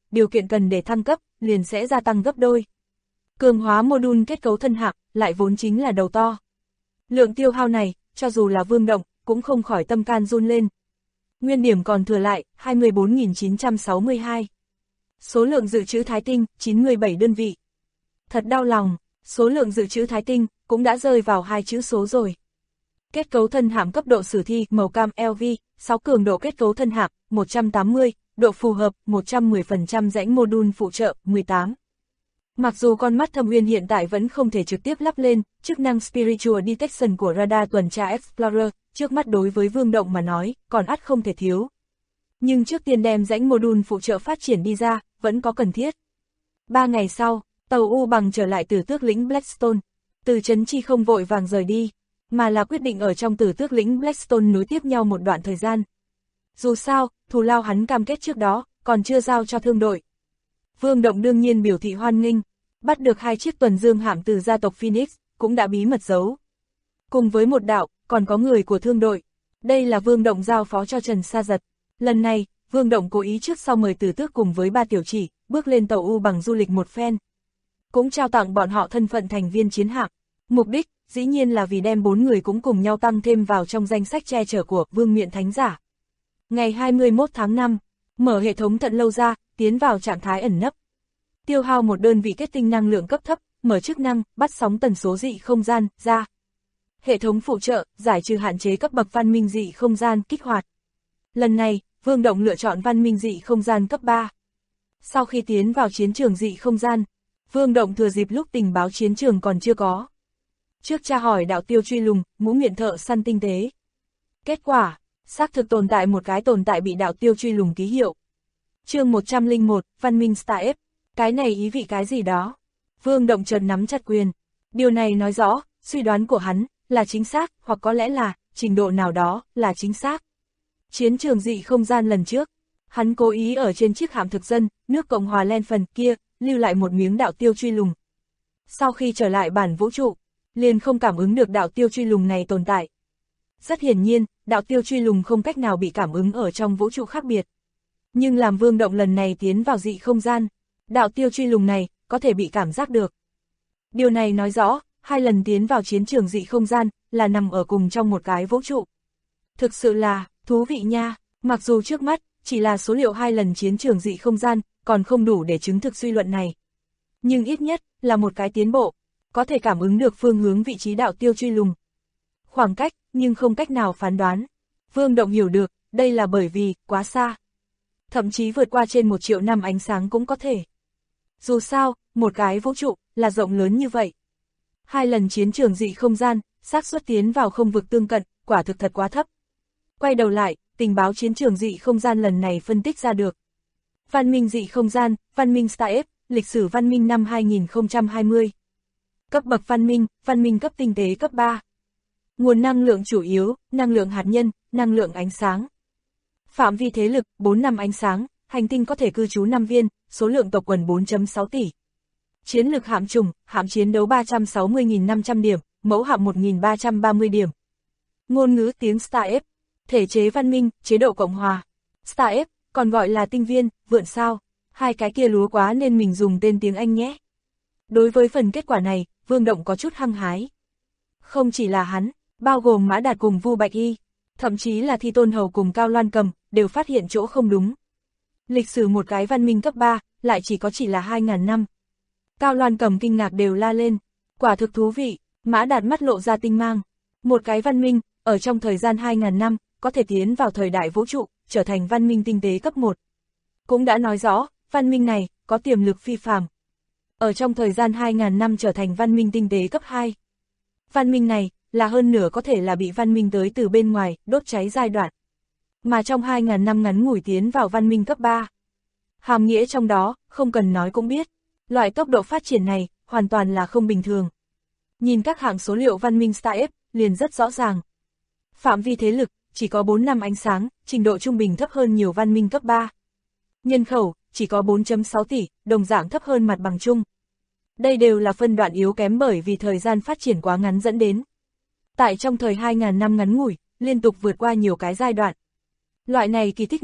điều kiện cần để thăng cấp, liền sẽ gia tăng gấp đôi. Cường hóa module kết cấu thân hạm, lại vốn chính là đầu to. Lượng tiêu hao này, cho dù là Vương Động, cũng không khỏi tâm can run lên. Nguyên điểm còn thừa lại, 24.962. Số lượng dự trữ Thái Tinh, 97 đơn vị. Thật đau lòng, số lượng dự trữ Thái Tinh, cũng đã rơi vào 2 chữ số rồi. Kết cấu thân hạm cấp độ sử thi, màu cam LV, 6 cường độ kết cấu thân hạm, 180, độ phù hợp, 110% rãnh module phụ trợ, 18. Mặc dù con mắt Thâm Uyên hiện tại vẫn không thể trực tiếp lắp lên, chức năng Spiritual Detection của radar tuần tra Explorer, trước mắt đối với Vương Động mà nói, còn ắt không thể thiếu. Nhưng trước tiên đem rãnh module phụ trợ phát triển đi ra, vẫn có cần thiết. 3 ngày sau, tàu U Bằng trở lại Tử Tước lĩnh Blackstone, Từ Chấn Chi không vội vàng rời đi, mà là quyết định ở trong Tử Tước lĩnh Blackstone nối tiếp nhau một đoạn thời gian. Dù sao, thù lao hắn cam kết trước đó, còn chưa giao cho thương đội. Vương Động đương nhiên biểu thị hoan nghênh, bắt được 2 chiếc tuần dương hạm từ gia tộc Phoenix, cũng đã bí mật giấu. Cùng với một đạo, còn có người của thương đội. Đây là Vương Động giao phó cho Trần Sa Giật. Lần này, Vương Động cố ý trước sau mời Tử Tước cùng với 3 tiểu chỉ, bước lên tàu U Bằng du lịch một phen. Cũng trao tặng bọn họ thân phận thành viên chiến hạm. Mục đích, dĩ nhiên là vì đem 4 người cũng cùng nhau tăng thêm vào trong danh sách che chở của Vương Miện Thánh Giả. Ngày 21 tháng 5, mở hệ thống thận lâu ra, tiến vào trạng thái ẩn nấp. Tiêu hao một đơn vị kết tinh năng lượng cấp thấp, mở chức năng, bắt sóng tần số dị không gian, ra. Hệ thống phụ trợ, giải trừ hạn chế cấp bậc văn minh dị không gian, kích hoạt. Lần này, Vương Động lựa chọn văn minh dị không gian cấp 3. Sau khi tiến vào chiến trường dị không gian, Vương Động thừa dịp lúc tình báo chiến trường còn chưa có. Trước tra hỏi đạo tiêu truy lùng, mũ miệng thợ săn tinh tế. Kết quả, xác thực tồn tại một cái tồn tại bị đạo tiêu truy lùng ký hiệu. Chương 101, Văn minh Star F. Cái này ý vị cái gì đó? Vương Động chợt nắm chặt quyền. Điều này nói rõ, suy đoán của hắn là chính xác, hoặc có lẽ là trình độ nào đó là chính xác. Chiến trường dị không gian lần trước, hắn cố ý ở trên chiếc hạm thực dân, nước Cộng hòa Len phần kia, lưu lại một miếng đạo tiêu truy lùng. Sau khi trở lại bản vũ trụ, liền không cảm ứng được đạo tiêu truy lùng này tồn tại. Rất hiển nhiên, đạo tiêu truy lùng không cách nào bị cảm ứng ở trong vũ trụ khác biệt. Nhưng làm Vương Động lần này tiến vào dị không gian, đạo tiêu truy lùng này có thể bị cảm giác được. Điều này nói rõ, 2 lần tiến vào chiến trường dị không gian là nằm ở cùng trong một cái vũ trụ. Thực sự là thú vị nha, mặc dù trước mắt chỉ là số liệu 2 lần chiến trường dị không gian, còn không đủ để chứng thực suy luận này. Nhưng ít nhất là một cái tiến bộ, có thể cảm ứng được phương hướng vị trí đạo tiêu truy lùng. Khoảng cách, nhưng không cách nào phán đoán. Vương Động hiểu được, đây là bởi vì quá xa. Thậm chí vượt qua trên 1 triệu năm ánh sáng cũng có thể. Dù sao, một cái vũ trụ là rộng lớn như vậy. 2 lần chiến trường dị không gian, xác suất tiến vào không vực tương cận, quả thực thật quá thấp. Quay đầu lại, tình báo chiến trường dị không gian lần này phân tích ra được. Văn minh dị không gian, văn minh Star F, lịch sử văn minh năm 2020. Cấp bậc văn minh cấp tinh tế cấp 3. Nguồn năng lượng chủ yếu, năng lượng hạt nhân, năng lượng ánh sáng. Phạm vi thế lực, 4 năm ánh sáng, hành tinh có thể cư trú 5 viên, số lượng tộc quần 4.6 tỷ. Chiến lực hạm chủng, hạm chiến đấu 360.500 điểm, mẫu hạm 1.330 điểm. Ngôn ngữ tiếng Star F. Thể chế văn minh, chế độ Cộng hòa. Star F, còn gọi là tinh viên, vượn sao. 2 cái kia lúa quá nên mình dùng tên tiếng Anh nhé. Đối với phần kết quả này, Vương Động có chút hăng hái. Không chỉ là hắn, bao gồm Mã Đạt cùng Vu Bạch Y, thậm chí là Thi Tôn Hầu cùng Cao Loan Cầm, đều phát hiện chỗ không đúng. Lịch sử một cái văn minh cấp 3, lại chỉ là 2.000 năm. Cao Loan Cầm kinh ngạc đều la lên. Quả thực thú vị, Mã Đạt mắt lộ ra tinh mang. Một cái văn minh, ở trong thời gian 2.000 năm, có thể tiến vào thời đại vũ trụ, trở thành văn minh tinh tế cấp 1. Cũng đã nói rõ, văn minh này, có tiềm lực phi phàm. Ở trong thời gian 2.000 năm trở thành văn minh tinh tế cấp 2. Văn minh này, là hơn nửa có thể là bị văn minh tới từ bên ngoài, đốt cháy giai đoạn. Mà trong 2.000 năm ngắn ngủi tiến vào văn minh cấp 3. Hàm nghĩa trong đó, không cần nói cũng biết. Loại tốc độ phát triển này, hoàn toàn là không bình thường. Nhìn các hạng số liệu văn minh Star F, liền rất rõ ràng. Phạm vi thế lực, chỉ có 4 năm ánh sáng, trình độ trung bình thấp hơn nhiều văn minh cấp 3. Nhân khẩu, chỉ có 4.6 tỷ, đồng dạng thấp hơn mặt bằng chung. Đây đều là phân đoạn yếu kém bởi vì thời gian phát triển quá ngắn dẫn đến. Tại trong thời 2.000 năm ngắn ngủi, liên tục vượt qua nhiều cái giai đoạn. Loại này kỳ tích này,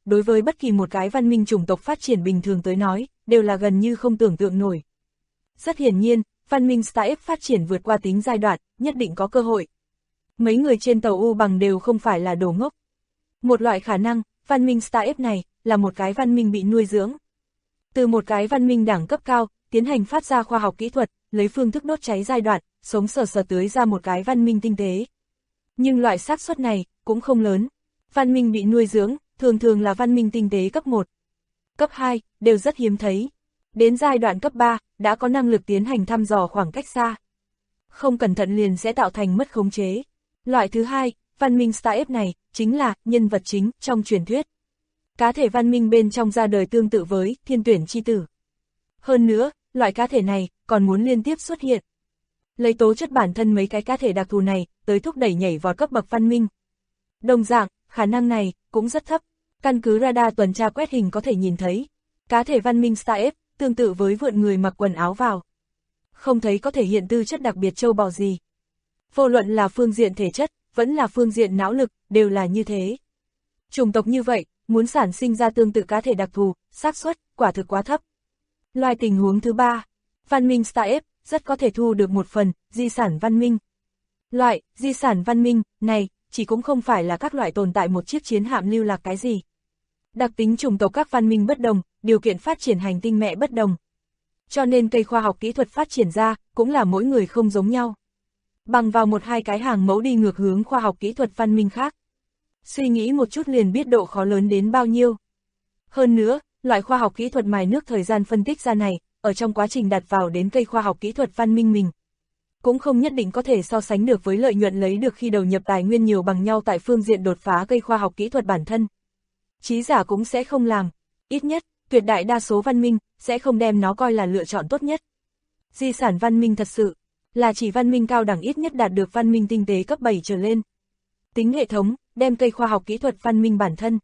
đối với bất kỳ một cái văn minh chủng tộc phát triển bình thường tới nói, đều là gần như không tưởng tượng nổi. Rất hiển nhiên, văn minh Starf phát triển vượt qua tính giai đoạn, nhất định có cơ hội. Mấy người trên tàu U Bằng đều không phải là đồ ngốc. Một loại khả năng, văn minh Starf này, là một cái văn minh bị nuôi dưỡng. Từ một cái văn minh đẳng cấp cao, tiến hành phát ra khoa học kỹ thuật, lấy phương thức đốt cháy giai đoạn, sống sờ sờ tưới ra một cái văn minh tinh tế. Nhưng loại xác suất này, cũng không lớn. Văn minh bị nuôi dưỡng, thường thường là văn minh tinh tế cấp 1. Cấp 2, đều rất hiếm thấy. Đến giai đoạn cấp 3, đã có năng lực tiến hành thăm dò khoảng cách xa. Không cẩn thận liền sẽ tạo thành mất khống chế. Loại thứ hai, văn minh Starf này, chính là nhân vật chính trong truyền thuyết. Cá thể văn minh bên trong ra đời tương tự với thiên tuyển chi tử. Hơn nữa, loại cá thể này còn muốn liên tiếp xuất hiện. Lấy tố chất bản thân mấy cái cá thể đặc thù này tới thúc đẩy nhảy vọt cấp bậc văn minh. Đồng dạng, khả năng này cũng rất thấp. Căn cứ radar tuần tra quét hình có thể nhìn thấy, cá thể văn minh Starf tương tự với vượn người mặc quần áo vào. Không thấy có thể hiện tư chất đặc biệt châu bò gì. Vô luận là phương diện thể chất, vẫn là phương diện não lực, đều là như thế. Chủng tộc như vậy, muốn sản sinh ra tương tự cá thể đặc thù, xác suất quả thực quá thấp. Loại tình huống thứ ba, văn minh Starf rất có thể thu được một phần di sản văn minh. Loại di sản văn minh này chỉ cũng không phải là các loại tồn tại một chiếc chiến hạm lưu lạc cái gì. Đặc tính chủng tộc các văn minh bất đồng, điều kiện phát triển hành tinh mẹ bất đồng. Cho nên cây khoa học kỹ thuật phát triển ra cũng là mỗi người không giống nhau. Bằng vào một hai cái hàng mẫu đi ngược hướng khoa học kỹ thuật văn minh khác. Suy nghĩ một chút liền biết độ khó lớn đến bao nhiêu. Hơn nữa, loại khoa học kỹ thuật mài nước thời gian phân tích ra này, ở trong quá trình đặt vào đến cây khoa học kỹ thuật văn minh mình. Cũng không nhất định có thể so sánh được với lợi nhuận lấy được khi đầu nhập tài nguyên nhiều bằng nhau tại phương diện đột phá cây khoa học kỹ thuật bản thân. Trí giả cũng sẽ không làm, ít nhất, tuyệt đại đa số văn minh, sẽ không đem nó coi là lựa chọn tốt nhất. Di sản văn minh thật sự, là chỉ văn minh cao đẳng ít nhất đạt được văn minh tinh tế cấp 7 trở lên. Tính hệ thống, đem cây khoa học kỹ thuật văn minh bản thân.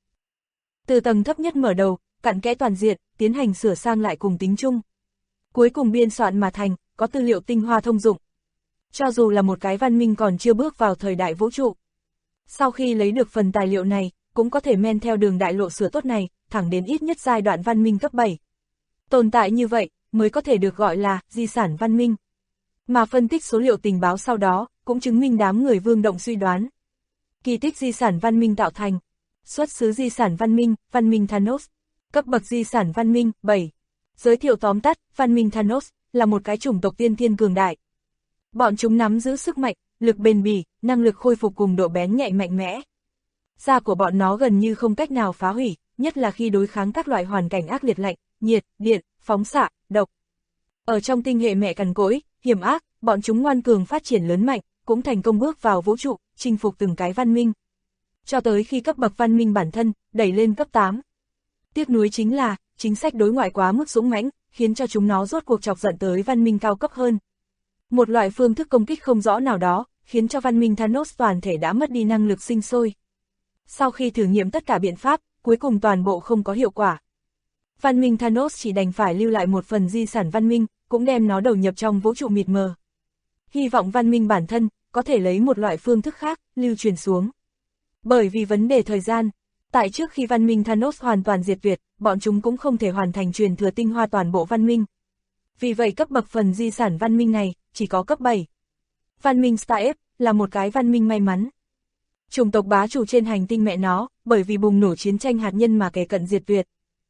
Từ tầng thấp nhất mở đầu, cặn kẽ toàn diện, tiến hành sửa sang lại cùng tính chung. Cuối cùng biên soạn mà thành, có tư liệu tinh hoa thông dụng. Cho dù là một cái văn minh còn chưa bước vào thời đại vũ trụ. Sau khi lấy được phần tài liệu này, cũng có thể men theo đường đại lộ sửa tốt này, thẳng đến ít nhất giai đoạn văn minh cấp 7. Tồn tại như vậy, mới có thể được gọi là di sản văn minh. Mà phân tích số liệu tình báo sau đó, cũng chứng minh đám người Vương Động suy đoán. Kỳ tích di sản văn minh tạo thành. Xuất xứ di sản văn minh Thanos. Cấp bậc di sản văn minh, 7. Giới thiệu tóm tắt, văn minh Thanos, là một cái chủng tộc tiên thiên cường đại. Bọn chúng nắm giữ sức mạnh, lực bền bỉ, năng lực khôi phục cùng độ bén nhạy mạnh mẽ. Da của bọn nó gần như không cách nào phá hủy, nhất là khi đối kháng các loại hoàn cảnh ác liệt lạnh, nhiệt, điện, phóng xạ, độc. Ở trong tinh hệ mẹ cằn cỗi, hiểm ác, bọn chúng ngoan cường phát triển lớn mạnh, cũng thành công bước vào vũ trụ, chinh phục từng cái văn minh. Cho tới khi cấp bậc văn minh bản thân, đẩy lên cấp 8. Tiếc nuối chính là, chính sách đối ngoại quá mức dũng mãnh, khiến cho chúng nó rốt cuộc chọc giận tới văn minh cao cấp hơn. Một loại phương thức công kích không rõ nào đó, khiến cho văn minh Thanos toàn thể đã mất đi năng lực sinh sôi. Sau khi thử nghiệm tất cả biện pháp, cuối cùng toàn bộ không có hiệu quả. Văn minh Thanos chỉ đành phải lưu lại một phần di sản văn minh, cũng đem nó đầu nhập trong vũ trụ mịt mờ. Hy vọng văn minh bản thân, có thể lấy một loại phương thức khác, lưu truyền xuống. Bởi vì vấn đề thời gian, tại trước khi văn minh Thanos hoàn toàn diệt tuyệt, bọn chúng cũng không thể hoàn thành truyền thừa tinh hoa toàn bộ văn minh. Vì vậy cấp bậc phần di sản văn minh này, chỉ có cấp 7. Văn minh Starf, là một cái văn minh may mắn. Chủng tộc bá chủ trên hành tinh mẹ nó, bởi vì bùng nổ chiến tranh hạt nhân mà kề cận diệt tuyệt.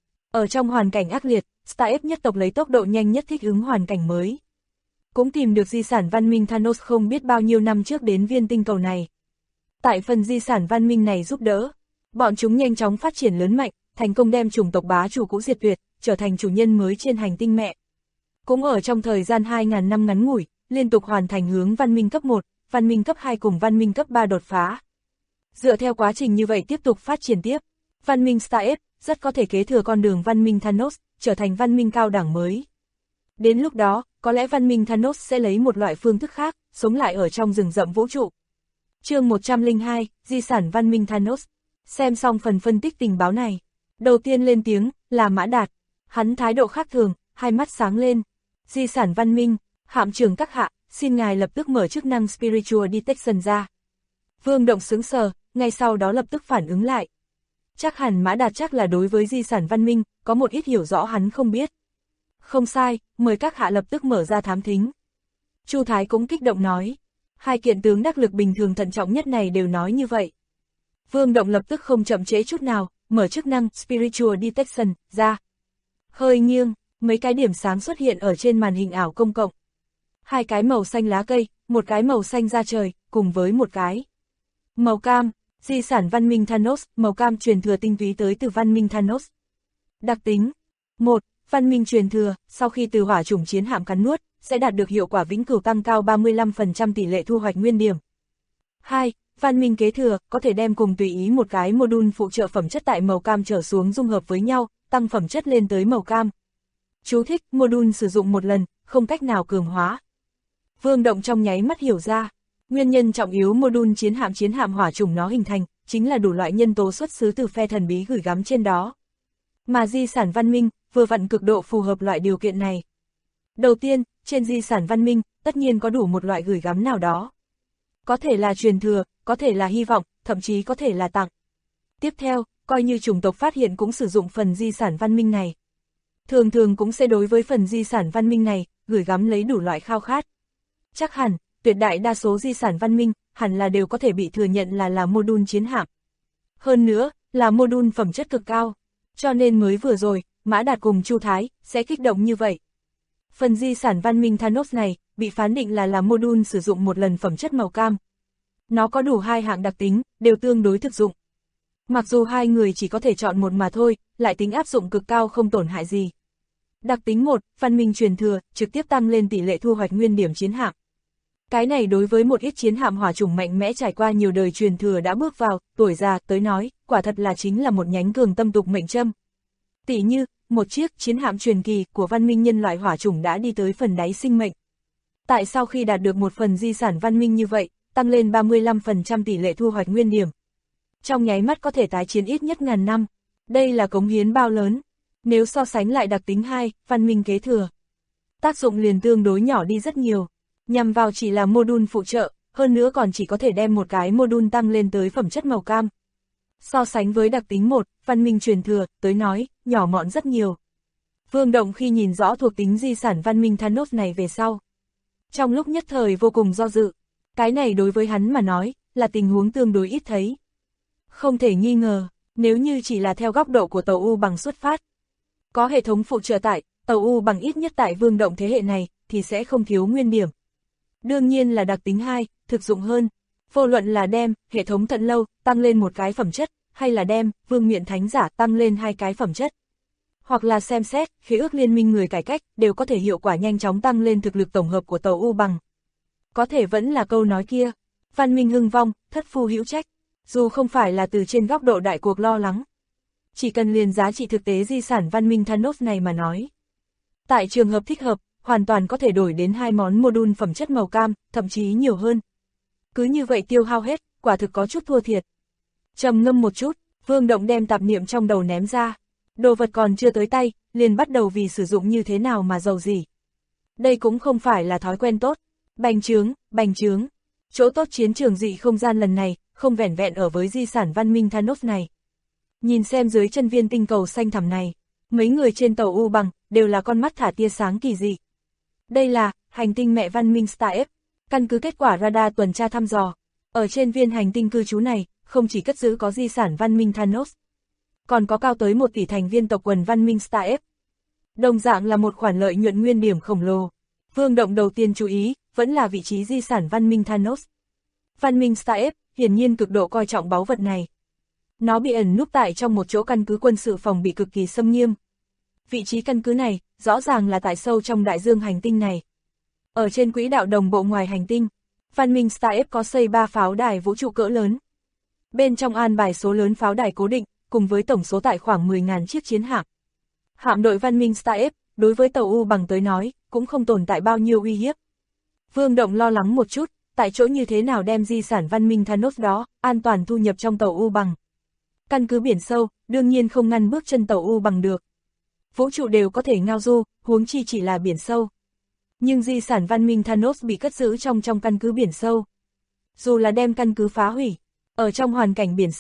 Ở trong hoàn cảnh ác liệt, Starf nhất tộc lấy tốc độ nhanh nhất thích ứng hoàn cảnh mới. Cũng tìm được di sản văn minh Thanos không biết bao nhiêu năm trước đến viên tinh cầu này. Tại phần di sản văn minh này giúp đỡ, bọn chúng nhanh chóng phát triển lớn mạnh, thành công đem chủng tộc bá chủ cũ diệt tuyệt, trở thành chủ nhân mới trên hành tinh mẹ. Cũng ở trong thời gian 2.000 năm ngắn ngủi, liên tục hoàn thành hướng văn minh cấp 1, văn minh cấp 2 cùng văn minh cấp 3 đột phá. Dựa theo quá trình như vậy tiếp tục phát triển tiếp, văn minh Starf rất có thể kế thừa con đường văn minh Thanos, trở thành văn minh cao đẳng mới. Đến lúc đó, có lẽ văn minh Thanos sẽ lấy một loại phương thức khác, sống lại ở trong rừng rậm vũ trụ. Chương 102, Di sản văn minh Thanos. Xem xong phần phân tích tình báo này, đầu tiên lên tiếng là Mã Đạt. Hắn thái độ khác thường, hai mắt sáng lên. Di sản văn minh, hạm trưởng các hạ, xin ngài lập tức mở chức năng Spiritual Detection ra. Vương Động sững sờ, ngay sau đó lập tức phản ứng lại. Chắc hẳn Mã Đạt chắc là đối với di sản văn minh, có một ít hiểu rõ hắn không biết. Không sai, mời các hạ lập tức mở ra thám thính. Chu Thái cũng kích động nói. Hai kiện tướng đắc lực bình thường thận trọng nhất này đều nói như vậy. Vương Động lập tức không chậm trễ chút nào, mở chức năng Spiritual Detection ra. Hơi nghiêng, mấy cái điểm sáng xuất hiện ở trên màn hình ảo công cộng. Hai cái màu xanh lá cây, một cái màu xanh da trời, cùng với một cái màu cam, di sản văn minh Thanos, màu cam truyền thừa tinh túy tới từ văn minh Thanos. Đặc tính 1. Văn minh truyền thừa, sau khi từ hỏa chủng chiến hạm cắn nuốt, sẽ đạt được hiệu quả vĩnh cửu tăng cao 35% tỷ lệ thu hoạch nguyên điểm. 2. Văn minh kế thừa, có thể đem cùng tùy ý một cái module phụ trợ phẩm chất tại màu cam trở xuống dung hợp với nhau, tăng phẩm chất lên tới màu cam. Chú thích, module sử dụng một lần, không cách nào cường hóa. Vương Động trong nháy mắt hiểu ra, nguyên nhân trọng yếu module chiến hạm hỏa chủng nó hình thành, chính là đủ loại nhân tố xuất xứ từ phe thần bí gửi gắm trên đó. Mà di sản văn minh, vừa vặn cực độ phù hợp loại điều kiện này. Đầu tiên, trên di sản văn minh, tất nhiên có đủ một loại gửi gắm nào đó. Có thể là truyền thừa, có thể là hy vọng, thậm chí có thể là tặng. Tiếp theo, coi như chủng tộc phát hiện cũng sử dụng phần di sản văn minh này. Thường thường cũng sẽ đối với phần di sản văn minh này, gửi gắm lấy đủ loại khao khát. Chắc hẳn, tuyệt đại đa số di sản văn minh, hẳn là đều có thể bị thừa nhận là module chiến hạm. Hơn nữa, là module phẩm chất cực cao. Cho nên mới vừa rồi, Mã Đạt cùng Chu Thái, sẽ kích động như vậy. Phần di sản văn minh Thanos này, bị phán định là module sử dụng một lần phẩm chất màu cam. Nó có đủ hai hạng đặc tính, đều tương đối thực dụng. Mặc dù hai người chỉ có thể chọn một mà thôi, lại tính áp dụng cực cao không tổn hại gì. Đặc tính 1, văn minh truyền thừa, trực tiếp tăng lên tỷ lệ thu hoạch nguyên điểm chiến hạm. Cái này đối với một ít chiến hạm hỏa chủng mạnh mẽ trải qua nhiều đời truyền thừa đã bước vào, tuổi già tới nói, quả thật là chính là một nhánh cường tâm tục mệnh châm. Tỷ như, một chiếc chiến hạm truyền kỳ của văn minh nhân loại hỏa chủng đã đi tới phần đáy sinh mệnh. Tại sao khi đạt được một phần di sản văn minh như vậy, tăng lên 35% tỷ lệ thu hoạch nguyên điểm. Trong nháy mắt có thể tái chiến ít nhất ngàn năm. Đây là cống hiến bao lớn. Nếu so sánh lại đặc tính 2, văn minh kế thừa. Tác dụng liền tương đối nhỏ đi rất nhiều. Nhằm vào chỉ là module phụ trợ, hơn nữa còn chỉ có thể đem một cái module tăng lên tới phẩm chất màu cam. So sánh với đặc tính 1, văn minh truyền thừa, tới nói, nhỏ mọn rất nhiều. Vương Động khi nhìn rõ thuộc tính di sản văn minh Thanos này về sau. Trong lúc nhất thời vô cùng do dự, cái này đối với hắn mà nói, là tình huống tương đối ít thấy. Không thể nghi ngờ, nếu như chỉ là theo góc độ của tàu U bằng xuất phát. Có hệ thống phụ trợ tại, tàu U bằng ít nhất tại Vương Động thế hệ này, thì sẽ không thiếu nguyên điểm. Đương nhiên là đặc tính 2, thực dụng hơn. Vô luận là đem, hệ thống Thận Lâu, tăng lên một cái phẩm chất, hay là đem, Vương Miện Thánh Giả tăng lên 2 cái phẩm chất. Hoặc là xem xét, khế ước liên minh người cải cách, đều có thể hiệu quả nhanh chóng tăng lên thực lực tổng hợp của tàu U bằng. Có thể vẫn là câu nói kia, văn minh hưng vong, thất phu hữu trách, dù không phải là từ trên góc độ đại cuộc lo lắng. Chỉ cần liền giá trị thực tế di sản văn minh Thanos này mà nói. Tại trường hợp thích hợp, hoàn toàn có thể đổi đến 2 món module phẩm chất màu cam, thậm chí nhiều hơn. Cứ như vậy tiêu hao hết, quả thực có chút thua thiệt. Trầm ngâm một chút, Vương Động đem tạp niệm trong đầu ném ra. Đồ vật còn chưa tới tay, liền bắt đầu vì sử dụng như thế nào mà giàu gì. Đây cũng không phải là thói quen tốt. Bành trướng. Chỗ tốt chiến trường dị không gian lần này, không vẻn vẹn ở với di sản văn minh Thanos này. Nhìn xem dưới chân viên tinh cầu xanh thẳm này, mấy người trên tàu U bằng, đều là con mắt thả tia sáng kỳ dị. Đây là, hành tinh mẹ văn minh Star F, căn cứ kết quả radar tuần tra thăm dò. Ở trên viên hành tinh cư trú này, không chỉ cất giữ có di sản văn minh Thanos, còn có cao tới 1 tỷ thành viên tộc quần văn minh Star F. Đồng dạng là một khoản lợi nhuận nguyên điểm khổng lồ. Vương Động đầu tiên chú ý, vẫn là vị trí di sản văn minh Thanos. Văn minh Star F, hiển nhiên cực độ coi trọng báu vật này. Nó bị ẩn núp tại trong một chỗ căn cứ quân sự phòng bị cực kỳ xâm nghiêm. Vị trí căn cứ này, rõ ràng là tại sâu trong đại dương hành tinh này. Ở trên quỹ đạo đồng bộ ngoài hành tinh, văn minh Star F có xây 3 pháo đài vũ trụ cỡ lớn. Bên trong an bài số lớn pháo đài cố định, cùng với tổng số tại khoảng 10.000 chiếc chiến hạm. Hạm đội văn minh Star F, đối với tàu U bằng tới nói, cũng không tồn tại bao nhiêu uy hiếp. Vương Động lo lắng một chút, tại chỗ như thế nào đem di sản văn minh Thanos đó, an toàn thu nhập trong tàu U bằng. Căn cứ biển sâu, đương nhiên không ngăn bước chân tàu U bằng được. Vũ trụ đều có thể ngao du, huống chi chỉ là biển sâu. Nhưng di sản văn minh Thanos bị cất giữ trong căn cứ biển sâu. Dù là đem căn cứ phá hủy, ở trong hoàn cảnh biển sâu,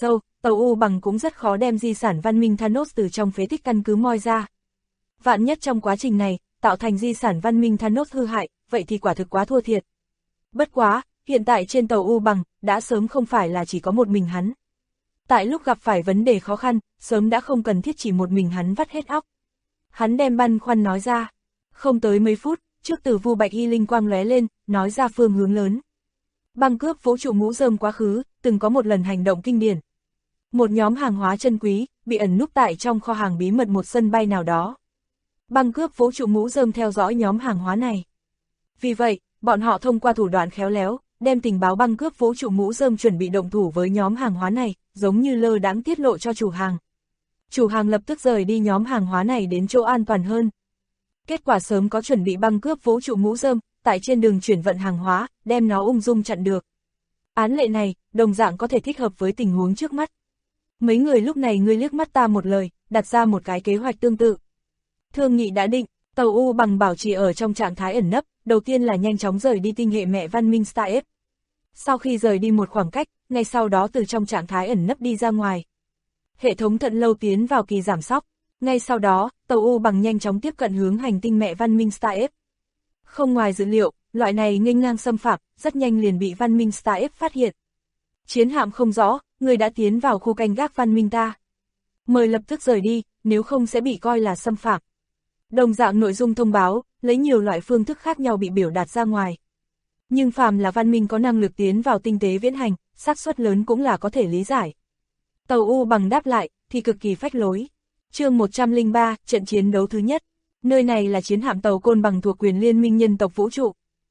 tàu U bằng cũng rất khó đem di sản văn minh Thanos từ trong phế tích căn cứ moi ra. Vạn nhất trong quá trình này, tạo thành di sản văn minh Thanos hư hại, vậy thì quả thực quá thua thiệt. Bất quá, hiện tại trên tàu U bằng, đã sớm không phải là chỉ có một mình hắn. Tại lúc gặp phải vấn đề khó khăn, sớm đã không cần thiết chỉ một mình hắn vắt hết óc. Hắn đem băn khoăn nói ra. Không tới mấy phút, trước Tử Vu Bạch Y linh quang lóe lên, nói ra phương hướng lớn. Băng cướp vũ trụ mũ rơm quá khứ, từng có một lần hành động kinh điển. Một nhóm hàng hóa chân quý, bị ẩn núp tại trong kho hàng bí mật một sân bay nào đó. Băng cướp vũ trụ mũ rơm theo dõi nhóm hàng hóa này. Vì vậy, bọn họ thông qua thủ đoạn khéo léo, đem tình báo băng cướp vũ trụ mũ rơm chuẩn bị động thủ với nhóm hàng hóa này, giống như lơ đãng tiết lộ cho chủ hàng. Chủ hàng lập tức rời đi nhóm hàng hóa này đến chỗ an toàn hơn. Kết quả sớm có chuẩn bị băng cướp vũ trụ mũ rơm, tại trên đường chuyển vận hàng hóa, đem nó ung dung chặn được. Án lệ này, đồng dạng có thể thích hợp với tình huống trước mắt. Mấy người lúc này ngươi liếc mắt ta một lời, đặt ra một cái kế hoạch tương tự. Thương nghị đã định, tàu U bằng bảo trì ở trong trạng thái ẩn nấp, đầu tiên là nhanh chóng rời đi tinh hệ mẹ văn minh Star F. Sau khi rời đi một khoảng cách, ngay sau đó từ trong trạng thái ẩn nấp đi ra ngoài. Hệ thống thận lâu tiến vào kỳ giảm sóc, ngay sau đó, tàu U bằng nhanh chóng tiếp cận hướng hành tinh mẹ văn minh Star F. Không ngoài dữ liệu, loại này nghênh ngang xâm phạm, rất nhanh liền bị văn minh Star F phát hiện. Chiến hạm không rõ, người đã tiến vào khu canh gác văn minh ta. Mời lập tức rời đi, nếu không sẽ bị coi là xâm phạm. Đồng dạng nội dung thông báo, lấy nhiều loại phương thức khác nhau bị biểu đạt ra ngoài. Nhưng phàm là văn minh có năng lực tiến vào tinh tế viễn hành, xác suất lớn cũng là có thể lý giải. Tàu U bằng đáp lại, thì cực kỳ phách lối. Chương 103, trận chiến đấu thứ nhất. Nơi này là chiến hạm tàu Côn Bằng thuộc quyền Liên minh nhân tộc vũ trụ.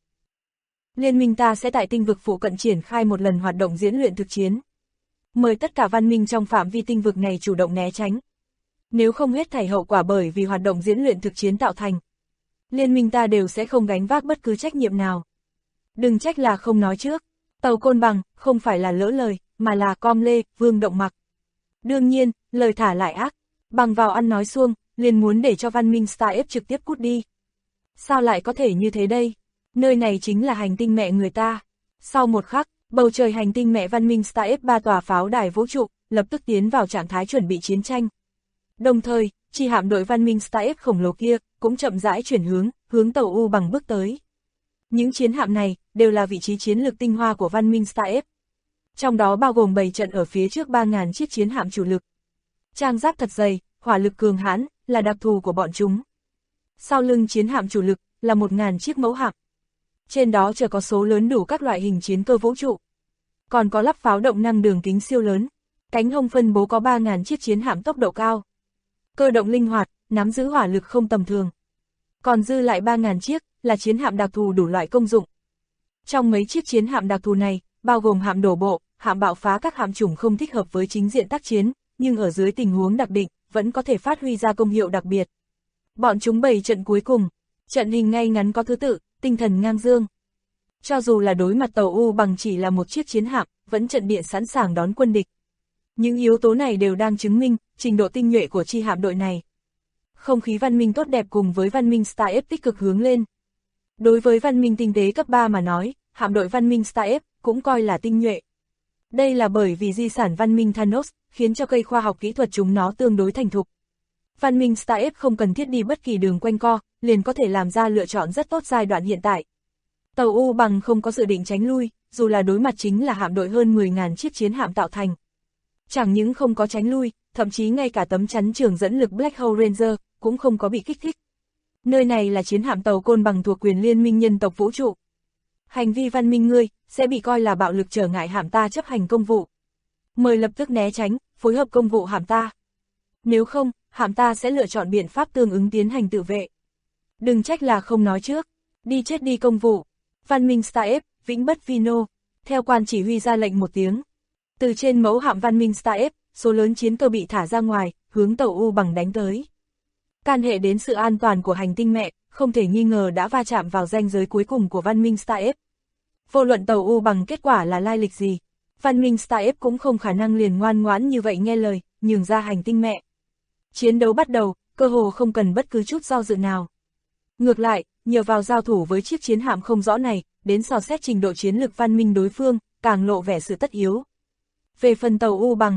Liên minh ta sẽ tại tinh vực phụ cận triển khai một lần hoạt động diễn luyện thực chiến. Mời tất cả văn minh trong phạm vi tinh vực này chủ động né tránh. Nếu không hết thảy hậu quả bởi vì hoạt động diễn luyện thực chiến tạo thành, liên minh ta đều sẽ không gánh vác bất cứ trách nhiệm nào. Đừng trách là không nói trước, tàu Côn Bằng không phải là lỡ lời, mà là com lê, vương động mặc. Đương nhiên, lời thả lại ác, bằng vào ăn nói suông, liền muốn để cho văn minh Star F trực tiếp cút đi. Sao lại có thể như thế đây? Nơi này chính là hành tinh mẹ người ta. Sau một khắc, bầu trời hành tinh mẹ văn minh Star F 3 tòa pháo đài vũ trụ, lập tức tiến vào trạng thái chuẩn bị chiến tranh. Đồng thời, chi hạm đội văn minh Star F khổng lồ kia, cũng chậm rãi chuyển hướng tàu U bằng bước tới. Những chiến hạm này, đều là vị trí chiến lược tinh hoa của văn minh Star F. Trong đó bao gồm 7 trận ở phía trước 3.000 chiếc chiến hạm chủ lực. Trang giáp thật dày, hỏa lực cường hãn, là đặc thù của bọn chúng. Sau lưng chiến hạm chủ lực, là 1.000 chiếc mẫu hạm. Trên đó chở có số lớn đủ các loại hình chiến cơ vũ trụ. Còn có lắp pháo động năng đường kính siêu lớn. Cánh hông phân bố có 3.000 chiếc chiến hạm tốc độ cao. Cơ động linh hoạt, nắm giữ hỏa lực không tầm thường. Còn dư lại 3.000 chiếc, là chiến hạm đặc thù đủ loại công dụng. Trong mấy chiếc chiến hạm đặc thù này, bao gồm hạm đổ bộ, hạm bạo phá các hạm chủng không thích hợp với chính diện tác chiến, nhưng ở dưới tình huống đặc định, vẫn có thể phát huy ra công hiệu đặc biệt. Bọn chúng bày trận cuối cùng, trận hình ngay ngắn có thứ tự, tinh thần ngang dương. Cho dù là đối mặt tàu U bằng chỉ là một chiếc chiến hạm, vẫn trận địa sẵn sàng đón quân địch. Những yếu tố này đều đang chứng minh trình độ tinh nhuệ của chi hạm đội này. Không khí văn minh tốt đẹp cùng với văn minh Star F tích cực hướng lên. Đối với văn minh tinh tế cấp 3 mà nói, hạm đội văn minh Star F cũng coi là tinh nhuệ. Đây là bởi vì di sản văn minh Thanos khiến cho cây khoa học kỹ thuật chúng nó tương đối thành thục. Văn minh Star F không cần thiết đi bất kỳ đường quanh co, liền có thể làm ra lựa chọn rất tốt giai đoạn hiện tại. Tàu U bằng không có dự định tránh lui, dù là đối mặt chính là hạm đội hơn 10.000 chiếc chiến hạm tạo thành. Chẳng những không có tránh lui, thậm chí ngay cả tấm chắn trường dẫn lực Black Hole Ranger cũng không có bị kích thích. Nơi này là chiến hạm tàu Côn Bằng thuộc quyền Liên minh nhân tộc vũ trụ. Hành vi văn minh ngươi sẽ bị coi là bạo lực trở ngại hạm ta chấp hành công vụ. Mời lập tức né tránh, phối hợp công vụ hạm ta. Nếu không, hạm ta sẽ lựa chọn biện pháp tương ứng tiến hành tự vệ. Đừng trách là không nói trước, đi chết đi công vụ. Văn minh Star F, vĩnh bất Vino, theo quan chỉ huy ra lệnh một tiếng. Từ trên mẫu hạm văn minh Star F, số lớn chiến cơ bị thả ra ngoài, hướng tàu U bằng đánh tới. Can hệ đến sự an toàn của hành tinh mẹ, không thể nghi ngờ đã va chạm vào ranh giới cuối cùng của văn minh Star F. Vô luận tàu U bằng kết quả là lai lịch gì, văn minh Star F cũng không khả năng liền ngoan ngoãn như vậy nghe lời, nhường ra hành tinh mẹ. Chiến đấu bắt đầu, cơ hồ không cần bất cứ chút do dự nào. Ngược lại, nhờ vào giao thủ với chiếc chiến hạm không rõ này, đến dò xét trình độ chiến lược văn minh đối phương, càng lộ vẻ sự tất yếu. Về phần tàu U bằng,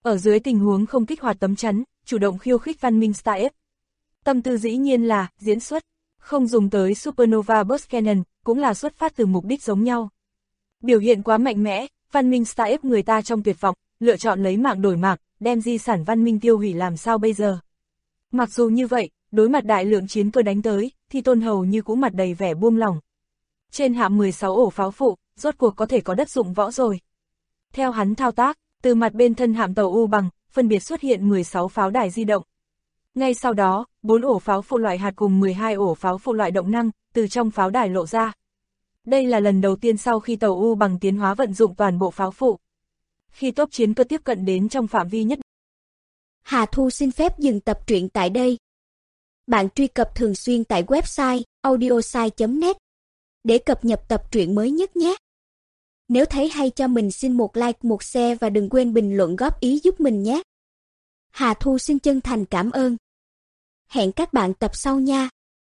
Ở dưới tình huống không kích hoạt tấm chắn, chủ động khiêu khích Văn Minh Star F. Tâm tư dĩ nhiên là diễn xuất, không dùng tới Supernova Burst Cannon, cũng là xuất phát từ mục đích giống nhau. Biểu hiện quá mạnh mẽ, Văn Minh Star F người ta trong tuyệt vọng, lựa chọn lấy mạng đổi mạng, đem di sản Văn Minh tiêu hủy làm sao bây giờ. Mặc dù như vậy, đối mặt đại lượng chiến cơ đánh tới, thì Tôn hầu như cũng mặt đầy vẻ buông lỏng. Trên hạm 16 ổ pháo phụ, rốt cuộc có thể có đất dụng võ rồi. Theo hắn thao tác, từ mặt bên thân hạm tàu U bằng, phân biệt xuất hiện 16 pháo đài di động. Ngay sau đó, 4 ổ pháo phụ loại hạt cùng 12 ổ pháo phụ loại động năng, từ trong pháo đài lộ ra. Đây là lần đầu tiên sau khi tàu U bằng tiến hóa vận dụng toàn bộ pháo phụ. Khi tốp chiến cơ tiếp cận đến trong phạm vi nhất. Hà Thu xin phép dừng tập truyện tại đây. Bạn truy cập thường xuyên tại website audiosai.net để cập nhật tập truyện mới nhất nhé. Nếu thấy hay cho mình xin một like, một share và đừng quên bình luận góp ý giúp mình nhé. Hà Thu xin chân thành cảm ơn. Hẹn các bạn tập sau nha.